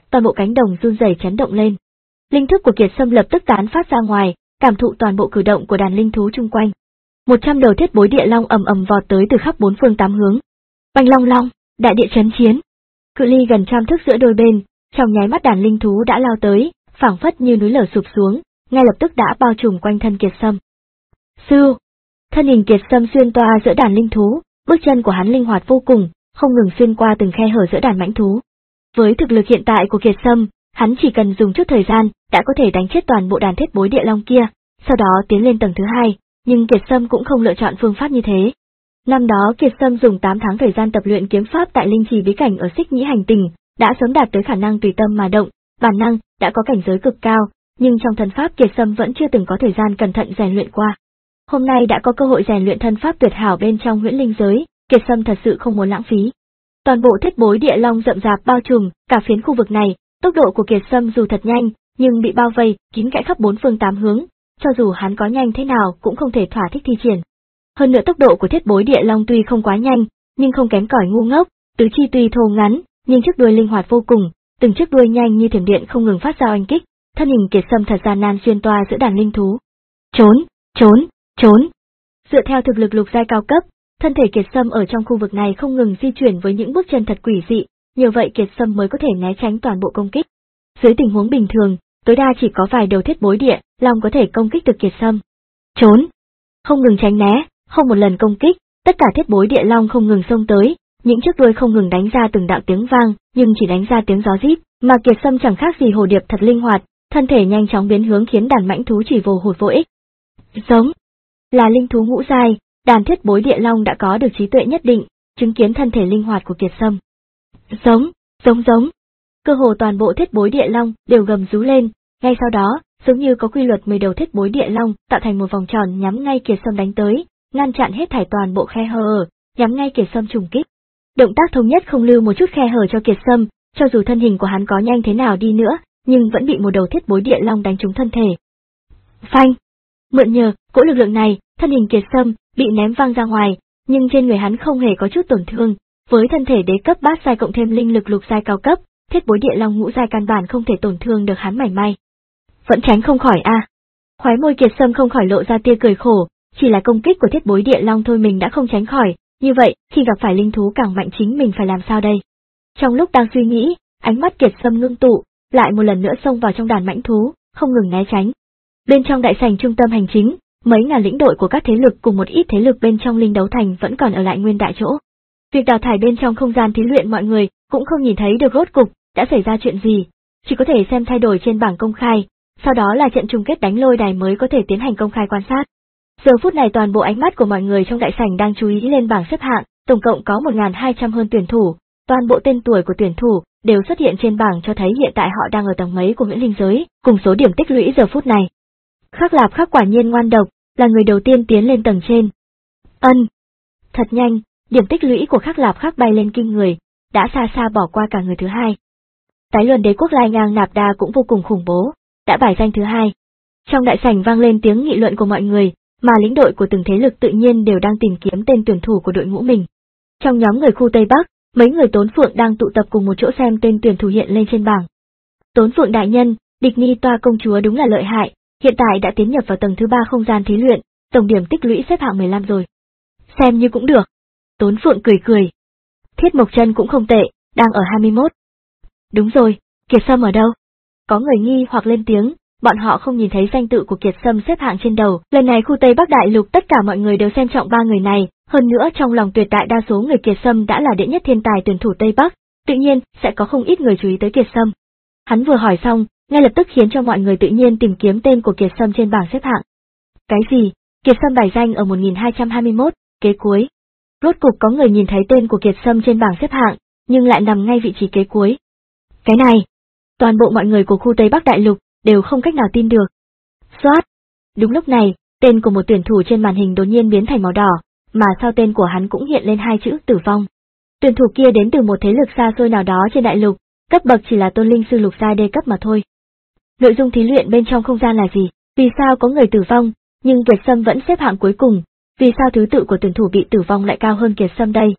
toàn bộ cánh đồng run rẩy chấn động lên. Linh thức của Kiệt Sâm lập tức tán phát ra ngoài, cảm thụ toàn bộ cử động của đàn linh thú chung quanh. Một trăm đầu thiết bối địa long ầm ầm vọt tới từ khắp bốn phương tám hướng. Oanh long long, đại địa chấn chiến. Cự ly gần trăm thước giữa đôi bên, trong nháy mắt đàn linh thú đã lao tới, phảng phất như núi lở sụp xuống, ngay lập tức đã bao trùm quanh thân Kiệt Sâm. Sư, thân hình Kiệt Sâm xuyên toa giữa đàn linh thú, bước chân của hắn linh hoạt vô cùng, không ngừng xuyên qua từng khe hở giữa đàn mãnh thú. Với thực lực hiện tại của Kiệt Sâm, hắn chỉ cần dùng chút thời gian, đã có thể đánh chết toàn bộ đàn thiết bối địa long kia, sau đó tiến lên tầng thứ hai, nhưng Kiệt Sâm cũng không lựa chọn phương pháp như thế. Năm đó Kiệt Sâm dùng tám tháng thời gian tập luyện kiếm pháp tại linh trì bí cảnh ở Xích Nhĩ hành tinh, đã sớm đạt tới khả năng tùy tâm mà động, bản năng đã có cảnh giới cực cao, nhưng trong thân pháp Kiệt Sâm vẫn chưa từng có thời gian cẩn thận rèn luyện qua. Hôm nay đã có cơ hội rèn luyện thân pháp tuyệt hảo bên trong huyễn linh giới, Kiệt Sâm thật sự không muốn lãng phí. Toàn bộ thiết bối địa long rậm rạp bao trùm cả phiến khu vực này, tốc độ của Kiệt Sâm dù thật nhanh, nhưng bị bao vây kín kẽ khắp bốn phương tám hướng, cho dù hắn có nhanh thế nào cũng không thể thỏa thích thi triển. Hơn nữa tốc độ của thiết bối địa long tuy không quá nhanh, nhưng không kém cỏi ngu ngốc, tứ chi tuy thô ngắn, nhưng chiếc đuôi linh hoạt vô cùng, từng chiếc đuôi nhanh như thiểm điện không ngừng phát ra oanh kích, thân hình Kiệt Sâm thật gian nan xuyên toa giữa đàn linh thú. Trốn, trốn, trốn. Dựa theo thực lực lục giai cao cấp, thân thể Kiệt Sâm ở trong khu vực này không ngừng di chuyển với những bước chân thật quỷ dị, nhờ vậy Kiệt Sâm mới có thể né tránh toàn bộ công kích. Dưới tình huống bình thường, tối đa chỉ có vài đầu thiết bối địa long có thể công kích được Kiệt Sâm. Trốn, không ngừng tránh né, không một lần công kích, tất cả thiết bối địa long không ngừng xông tới, những chiếc đuôi không ngừng đánh ra từng đạo tiếng vang, nhưng chỉ đánh ra tiếng gió rít, mà Kiệt Sâm chẳng khác gì hồ điệp thật linh hoạt, thân thể nhanh chóng biến hướng khiến đàn mãnh thú chỉ vồ hụt vô ích. Giống là linh thú ngũ giai, đàn thiết bối địa long đã có được trí tuệ nhất định, chứng kiến thân thể linh hoạt của Kiệt Sâm. Giống, giống giống. Cơ hồ toàn bộ thiết bối địa long đều gầm rú lên, ngay sau đó, giống như có quy luật mười đầu thiết bối địa long tạo thành một vòng tròn nhắm ngay Kiệt Sâm đánh tới, ngăn chặn hết thảy toàn bộ khe hở, nhắm ngay Kiệt Sâm trùng kích. Động tác thống nhất không lưu một chút khe hở cho Kiệt Sâm, cho dù thân hình của hắn có nhanh thế nào đi nữa, nhưng vẫn bị một đầu thiết bối địa long đánh trúng thân thể. Phanh! Mượn nhờ cỗ lực lượng này, thân hình Kiệt Sâm bị ném văng ra ngoài, nhưng trên người hắn không hề có chút tổn thương, với thân thể đế cấp bát giai cộng thêm linh lực lục giai cao cấp, thiết bối địa long ngũ giai căn bản không thể tổn thương được hắn mảy may. Vẫn tránh không khỏi a. À. Khóe môi Kiệt Sâm không khỏi lộ ra tia cười khổ, chỉ là công kích của thiết bối địa long thôi mình đã không tránh khỏi, như vậy, khi gặp phải linh thú càng mạnh chính mình phải làm sao đây? Trong lúc đang suy nghĩ, ánh mắt Kiệt Sâm ngưng tụ, lại một lần nữa xông vào trong đàn mãnh thú, không ngừng né tránh. Bên trong đại sảnh trung tâm hành chính, mấy ngàn lĩnh đội của các thế lực cùng một ít thế lực bên trong linh đấu thành vẫn còn ở lại nguyên đại chỗ. Việc đào thải bên trong không gian thí luyện mọi người cũng không nhìn thấy được rốt cục đã xảy ra chuyện gì, chỉ có thể xem thay đổi trên bảng công khai, sau đó là trận chung kết đánh lôi đài mới có thể tiến hành công khai quan sát. Giờ phút này toàn bộ ánh mắt của mọi người trong đại sảnh đang chú ý lên bảng xếp hạng, tổng cộng có một nghìn hai trăm hơn tuyển thủ, toàn bộ tên tuổi của tuyển thủ đều xuất hiện trên bảng cho thấy hiện tại họ đang ở tầng mấy của huyễn linh giới, cùng số điểm tích lũy giờ phút này. Khắc Lạp Khắc quả nhiên ngoan độc, là người đầu tiên tiến lên tầng trên. Ân, thật nhanh, điểm tích lũy của Khắc Lạp Khắc bay lên kinh người, đã xa xa bỏ qua cả người thứ hai. Tái luận đế quốc Lai Ngang Nạp Đa cũng vô cùng khủng bố, đã bài danh thứ hai. Trong đại sảnh vang lên tiếng nghị luận của mọi người, mà lĩnh đội của từng thế lực tự nhiên đều đang tìm kiếm tên tuyển thủ của đội ngũ mình. Trong nhóm người khu Tây Bắc, mấy người Tốn Phượng đang tụ tập cùng một chỗ xem tên tuyển thủ hiện lên trên bảng. Tốn Phượng đại nhân, địch Ni Toa công chúa đúng là lợi hại, hiện tại đã tiến nhập vào tầng thứ ba không gian thí luyện, tổng điểm tích lũy xếp hạng mười lăm rồi. Xem như cũng được. Tốn Phượng cười cười. Thiết Mộc Chân cũng không tệ, đang ở hai mươi mốt. Đúng rồi, Kiệt Sâm ở đâu? Có người nghi hoặc lên tiếng, bọn họ không nhìn thấy danh tự của Kiệt Sâm xếp hạng trên đầu. Lần này khu Tây Bắc Đại Lục tất cả mọi người đều xem trọng ba người này, hơn nữa trong lòng tuyệt đại đa số người Kiệt Sâm đã là đệ nhất thiên tài tuyển thủ Tây Bắc, tự nhiên sẽ có không ít người chú ý tới Kiệt Sâm. Hắn vừa hỏi xong, ngay lập tức khiến cho mọi người tự nhiên tìm kiếm tên của Kiệt Sâm trên bảng xếp hạng. Cái gì? Kiệt Sâm bài danh ở một nghìn hai trăm hai mươi mốt, kế cuối. Rốt cục có người nhìn thấy tên của Kiệt Sâm trên bảng xếp hạng, nhưng lại nằm ngay vị trí kế cuối. Cái này, toàn bộ mọi người của khu Tây Bắc Đại Lục đều không cách nào tin được. Xoát! Đúng lúc này, tên của một tuyển thủ trên màn hình đột nhiên biến thành màu đỏ, mà sau tên của hắn cũng hiện lên hai chữ tử vong. Tuyển thủ kia đến từ một thế lực xa xôi nào đó trên đại lục, cấp bậc chỉ là tôn linh sư lục giai đê cấp mà thôi. Nội dung thí luyện bên trong không gian là gì? Vì sao có người tử vong, nhưng Kiệt Sâm vẫn xếp hạng cuối cùng? Vì sao thứ tự của tuyển thủ bị tử vong lại cao hơn Kiệt Sâm đây?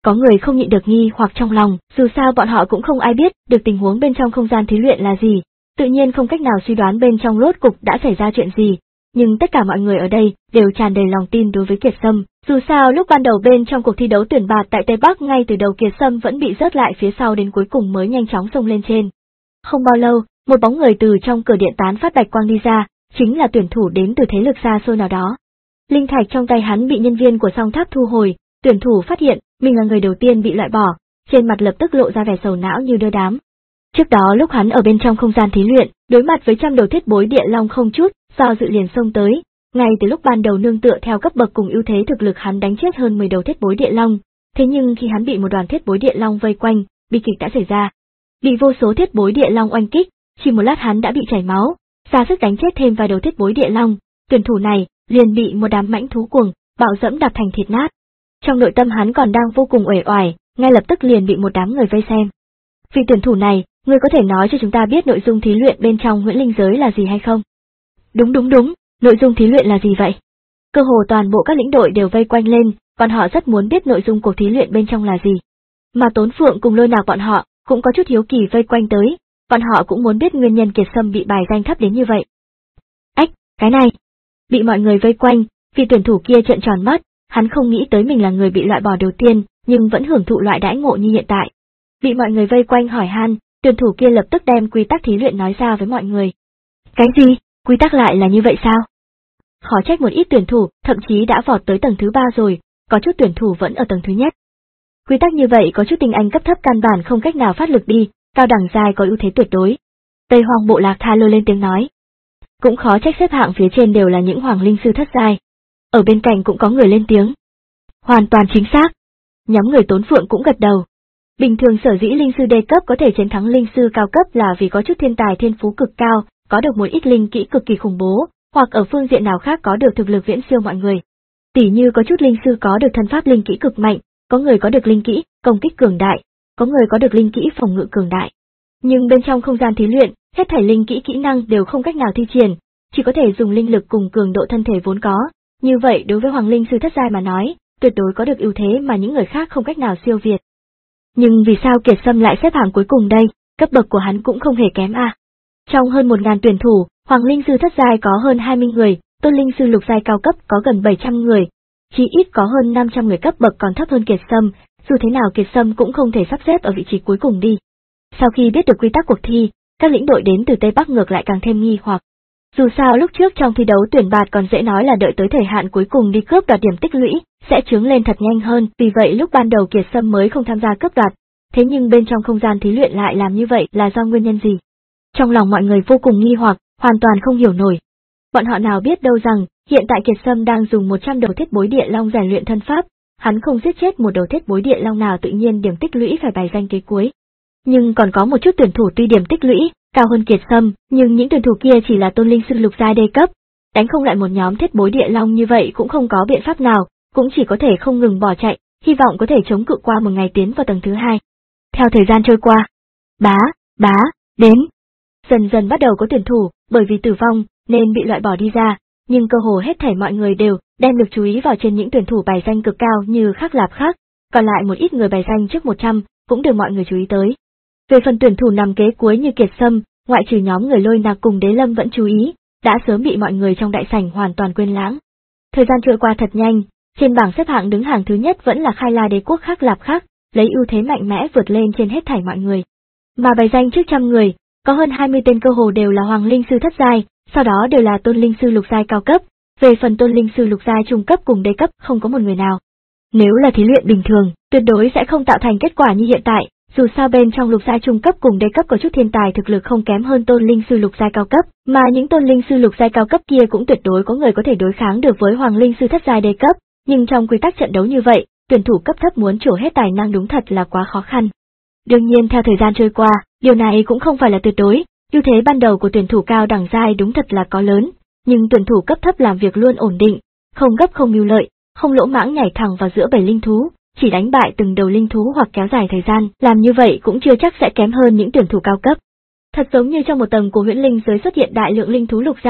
Có người không nhịn được nghi hoặc trong lòng, dù sao bọn họ cũng không ai biết được tình huống bên trong không gian thí luyện là gì, tự nhiên không cách nào suy đoán bên trong rốt cục đã xảy ra chuyện gì. Nhưng tất cả mọi người ở đây đều tràn đầy lòng tin đối với Kiệt Sâm, dù sao lúc ban đầu bên trong cuộc thi đấu tuyển bạt tại Tây Bắc ngay từ đầu Kiệt Sâm vẫn bị rớt lại phía sau đến cuối cùng mới nhanh chóng xông lên trên. Không bao lâu, một bóng người từ trong cửa điện tán phát bạch quang đi ra, chính là tuyển thủ đến từ thế lực xa xôi nào đó. Linh thạch trong tay hắn bị nhân viên của song tháp thu hồi, tuyển thủ phát hiện mình là người đầu tiên bị loại bỏ, trên mặt lập tức lộ ra vẻ sầu não như đưa đám. Trước đó lúc hắn ở bên trong không gian thí luyện, đối mặt với trăm đầu thiết bối địa long không chút do dự liền xông tới, ngay từ lúc ban đầu nương tựa theo cấp bậc cùng ưu thế thực lực hắn đánh chết hơn mười đầu thiết bối địa long, thế nhưng khi hắn bị một đoàn thiết bối địa long vây quanh, bi kịch đã xảy ra. Bị vô số thiết bối địa long oanh kích, chỉ một lát hắn đã bị chảy máu, ra sức đánh chết thêm vài đầu thiết bối địa long, tuyển thủ này liền bị một đám mãnh thú cuồng bạo dẫm đạp thành thịt nát. Trong nội tâm hắn còn đang vô cùng uể oải, ngay lập tức liền bị một đám người vây xem. Vị tuyển thủ này, ngươi có thể nói cho chúng ta biết nội dung thí luyện bên trong huyễn linh giới là gì hay không? Đúng đúng đúng, nội dung thí luyện là gì vậy? Cơ hồ toàn bộ các lĩnh đội đều vây quanh lên, bọn họ rất muốn biết nội dung cuộc thí luyện bên trong là gì. Mà Tốn Phượng cùng Lôi Nạc bọn họ cũng có chút hiếu kỳ vây quanh tới, bọn họ cũng muốn biết nguyên nhân Kiệt Sâm bị bài danh thấp đến như vậy. Ách, cái này! Bị mọi người vây quanh, vị tuyển thủ kia trợn tròn mắt, hắn không nghĩ tới mình là người bị loại bỏ đầu tiên, nhưng vẫn hưởng thụ loại đãi ngộ như hiện tại. Bị mọi người vây quanh hỏi han, tuyển thủ kia lập tức đem quy tắc thí luyện nói ra với mọi người. Cái gì? Quy tắc lại là như vậy sao? Khó trách một ít tuyển thủ, thậm chí đã vọt tới tầng thứ ba rồi, có chút tuyển thủ vẫn ở tầng thứ nhất. Quy tắc như vậy có chút tinh anh cấp thấp căn bản không cách nào phát lực đi, cao đẳng giai có ưu thế tuyệt đối. Tây Hoang bộ lạc Tha Lơ lên tiếng nói. Cũng khó trách xếp hạng phía trên đều là những hoàng linh sư thất giai. Ở bên cạnh cũng có người lên tiếng. Hoàn toàn chính xác. Nhóm người Tốn Phượng cũng gật đầu. Bình thường sở dĩ linh sư đề cấp có thể chiến thắng linh sư cao cấp là vì có chút thiên tài thiên phú cực cao, có được một ít linh kỹ cực kỳ khủng bố, hoặc ở phương diện nào khác có được thực lực viễn siêu mọi người. Tỉ như có chút linh sư có được thân pháp linh kỹ cực mạnh, có người có được linh kỹ công kích cường đại, có người có được linh kỹ phòng ngự cường đại. Nhưng bên trong không gian thí luyện, hết thảy linh kỹ kỹ năng đều không cách nào thi triển, chỉ có thể dùng linh lực cùng cường độ thân thể vốn có. Như vậy đối với hoàng linh sư thất giai mà nói, tuyệt đối có được ưu thế mà những người khác không cách nào siêu việt. Nhưng vì sao Kiệt Sâm lại xếp hạng cuối cùng đây, cấp bậc của hắn cũng không hề kém à. Trong hơn một ngàn tuyển thủ, hoàng linh sư thất giai có hơn hai mươi người, tôn linh sư lục giai cao cấp có gần bảy trăm người, chỉ ít có hơn năm trăm người cấp bậc còn thấp hơn Kiệt Sâm, dù thế nào Kiệt Sâm cũng không thể sắp xếp ở vị trí cuối cùng đi. Sau khi biết được quy tắc cuộc thi, các lĩnh đội đến từ Tây Bắc ngược lại càng thêm nghi hoặc. Dù sao lúc trước trong thi đấu tuyển bạt còn dễ nói là đợi tới thời hạn cuối cùng đi cướp đoạt điểm tích lũy, sẽ chướng lên thật nhanh hơn, vì vậy lúc ban đầu Kiệt Sâm mới không tham gia cướp đoạt, thế nhưng bên trong không gian thí luyện lại làm như vậy là do nguyên nhân gì? Trong lòng mọi người vô cùng nghi hoặc, hoàn toàn không hiểu nổi. Bọn họ nào biết đâu rằng, hiện tại Kiệt Sâm đang dùng một trăm đầu thiết bối địa long rèn luyện thân pháp, hắn không giết chết một đầu thiết bối địa long nào tự nhiên điểm tích lũy phải bài danh kế cuối. Nhưng còn có một chút tuyển thủ tuy điểm tích lũy cao hơn Kiệt Sâm, nhưng những tuyển thủ kia chỉ là tôn linh sư lục giai đê cấp, đánh không lại một nhóm thiết bối địa long như vậy cũng không có biện pháp nào, cũng chỉ có thể không ngừng bỏ chạy, hy vọng có thể chống cự qua một ngày tiến vào tầng thứ hai. Theo thời gian trôi qua, bá, bá, đến, dần dần bắt đầu có tuyển thủ, bởi vì tử vong nên bị loại bỏ đi ra, nhưng cơ hồ hết thảy mọi người đều đem lực chú ý vào trên những tuyển thủ bài danh cực cao như Khắc Lạp Khắc, còn lại một ít người bài danh trước một trăm cũng được mọi người chú ý tới. Về phần tuyển thủ nằm kế cuối như Kiệt Sâm, ngoại trừ nhóm người Lôi Nạc cùng Đế Lâm vẫn chú ý, đã sớm bị mọi người trong đại sảnh hoàn toàn quên lãng. Thời gian trôi qua thật nhanh, trên bảng xếp hạng đứng hàng thứ nhất vẫn là Khai La Đế quốc Khắc Lạp Khắc, lấy ưu thế mạnh mẽ vượt lên trên hết thảy mọi người. Mà bài danh trước trăm người, có hơn hai mươi tên cơ hồ đều là hoàng linh sư thất giai, sau đó đều là tôn linh sư lục giai cao cấp, về phần tôn linh sư lục giai trung cấp cùng đế cấp không có một người nào. Nếu là thí luyện bình thường, tuyệt đối sẽ không tạo thành kết quả như hiện tại, dù sao bên trong lục giai trung cấp cùng đế cấp có chút thiên tài thực lực không kém hơn tôn linh sư lục giai cao cấp, mà những tôn linh sư lục giai cao cấp kia cũng tuyệt đối có người có thể đối kháng được với hoàng linh sư thất giai đế cấp, nhưng trong quy tắc trận đấu như vậy, tuyển thủ cấp thấp muốn trổ hết tài năng đúng thật là quá khó khăn. Đương nhiên theo thời gian trôi qua, điều này cũng không phải là tuyệt đối, ưu thế ban đầu của tuyển thủ cao đẳng giai đúng thật là có lớn, nhưng tuyển thủ cấp thấp làm việc luôn ổn định, không gấp không mưu lợi, không lỗ mãng nhảy thẳng vào giữa bầy linh thú, chỉ đánh bại từng đầu linh thú hoặc kéo dài thời gian, làm như vậy cũng chưa chắc sẽ kém hơn những tuyển thủ cao cấp. Thật giống như trong một tầng của huyễn linh giới xuất hiện đại lượng linh thú lục giai,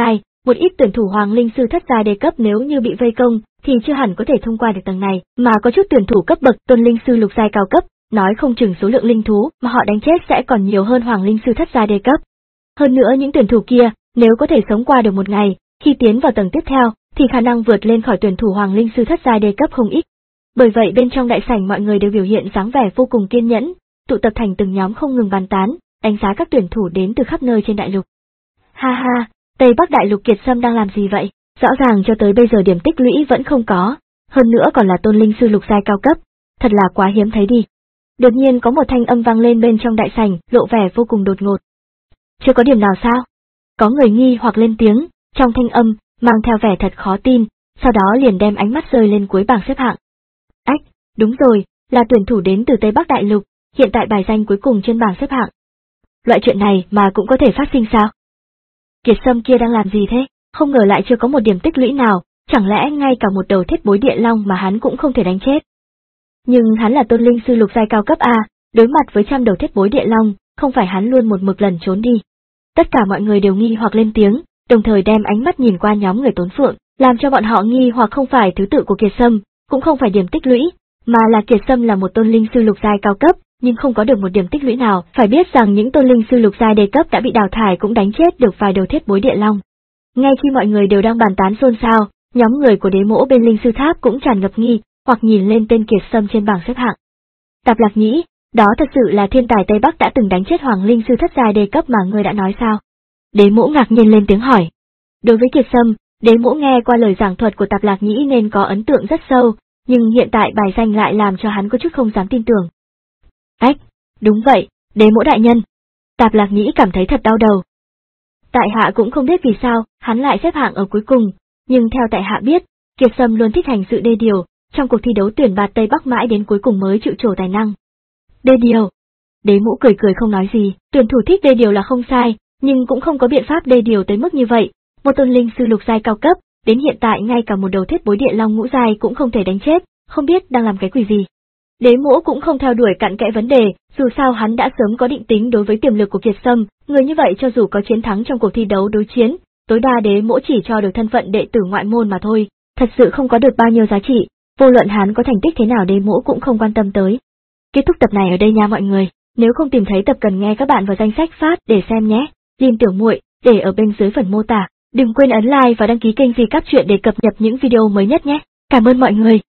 một ít tuyển thủ hoàng linh sư thất giai đề cấp nếu như bị vây công thì chưa hẳn có thể thông qua được tầng này, mà có chút tuyển thủ cấp bậc tôn linh sư lục giai cao cấp, nói không chừng số lượng linh thú mà họ đánh chết sẽ còn nhiều hơn hoàng linh sư thất giai đề cấp. Hơn nữa những tuyển thủ kia, nếu có thể sống qua được một ngày, khi tiến vào tầng tiếp theo, thì khả năng vượt lên khỏi tuyển thủ hoàng linh sư thất giai đề cấp không ít. Bởi vậy bên trong đại sảnh mọi người đều biểu hiện dáng vẻ vô cùng kiên nhẫn, tụ tập thành từng nhóm không ngừng bàn tán, đánh giá các tuyển thủ đến từ khắp nơi trên đại lục. Ha ha, Tây Bắc đại lục Kiệt Sâm đang làm gì vậy? Rõ ràng cho tới bây giờ điểm tích lũy vẫn không có, hơn nữa còn là tôn linh sư lục giai cao cấp, thật là quá hiếm thấy đi. Đột nhiên có một thanh âm vang lên bên trong đại sảnh, lộ vẻ vô cùng đột ngột. Chưa có điểm nào sao? Có người nghi hoặc lên tiếng, trong thanh âm, mang theo vẻ thật khó tin, sau đó liền đem ánh mắt rơi lên cuối bảng xếp hạng. Ách, đúng rồi, là tuyển thủ đến từ Tây Bắc đại lục, hiện tại bài danh cuối cùng trên bảng xếp hạng. Loại chuyện này mà cũng có thể phát sinh sao? Kiệt Sâm kia đang làm gì thế? Không ngờ lại chưa có một điểm tích lũy nào, chẳng lẽ ngay cả một đầu thiết bối địa long mà hắn cũng không thể đánh chết. Nhưng hắn là tôn linh sư lục giai cao cấp A, đối mặt với trăm đầu thiết bối địa long, không phải hắn luôn một mực lần trốn đi. Tất cả mọi người đều nghi hoặc lên tiếng, đồng thời đem ánh mắt nhìn qua nhóm người Tốn Phượng, làm cho bọn họ nghi hoặc không phải thứ tự của Kiệt Sâm, cũng không phải điểm tích lũy, mà là Kiệt Sâm là một tôn linh sư lục giai cao cấp, nhưng không có được một điểm tích lũy nào. Phải biết rằng những tôn linh sư lục giai đề cấp đã bị đào thải cũng đánh chết được vài đầu thiết bối địa long. Ngay khi mọi người đều đang bàn tán xôn xao, nhóm người của đế mỗ bên linh sư tháp cũng tràn ngập nghi, hoặc nhìn lên tên Kiệt Sâm trên bảng xếp hạng. Tạp Lạc Nhĩ, đó thật sự là thiên tài Tây Bắc đã từng đánh chết hoàng linh sư thất giai đề cấp mà ngươi đã nói sao? Đế mỗ ngạc nhiên lên tiếng hỏi. Đối với Kiệt Sâm, đế mỗ nghe qua lời giảng thuật của Tạp Lạc Nhĩ nên có ấn tượng rất sâu, nhưng hiện tại bài danh lại làm cho hắn có chút không dám tin tưởng. Ách, đúng vậy, đế mỗ đại nhân. Tạp Lạc Nhĩ cảm thấy thật đau đầu. Tại hạ cũng không biết vì sao hắn lại xếp hạng ở cuối cùng, nhưng theo tại hạ biết, Kiệt Sâm luôn thích hành sự đê điều, trong cuộc thi đấu tuyển bạt Tây Bắc mãi đến cuối cùng mới chịu trổ tài năng. Đê điều. Đế mũ cười cười không nói gì, tuyển thủ thích đê điều là không sai, nhưng cũng không có biện pháp đê điều tới mức như vậy. Một tôn linh sư lục giai cao cấp, đến hiện tại ngay cả một đầu thiết bối địa long ngũ giai cũng không thể đánh chết, không biết đang làm cái quỷ gì. Đế mũ cũng không theo đuổi cặn kẽ vấn đề, dù sao hắn đã sớm có định tính đối với tiềm lực của Kiệt Sâm, người như vậy cho dù có chiến thắng trong cuộc thi đấu đối chiến, tối đa đế mũ chỉ cho được thân phận đệ tử ngoại môn mà thôi, thật sự không có được bao nhiêu giá trị, vô luận hắn có thành tích thế nào đế mũ cũng không quan tâm tới. Kết thúc tập này ở đây nha mọi người, nếu không tìm thấy tập cần nghe các bạn vào danh sách phát để xem nhé, Liên Tiểu Muội để ở bên dưới phần mô tả, đừng quên ấn like và đăng ký kênh Di Cáp Truyện để cập nhật những video mới nhất nhé, cảm ơn mọi người.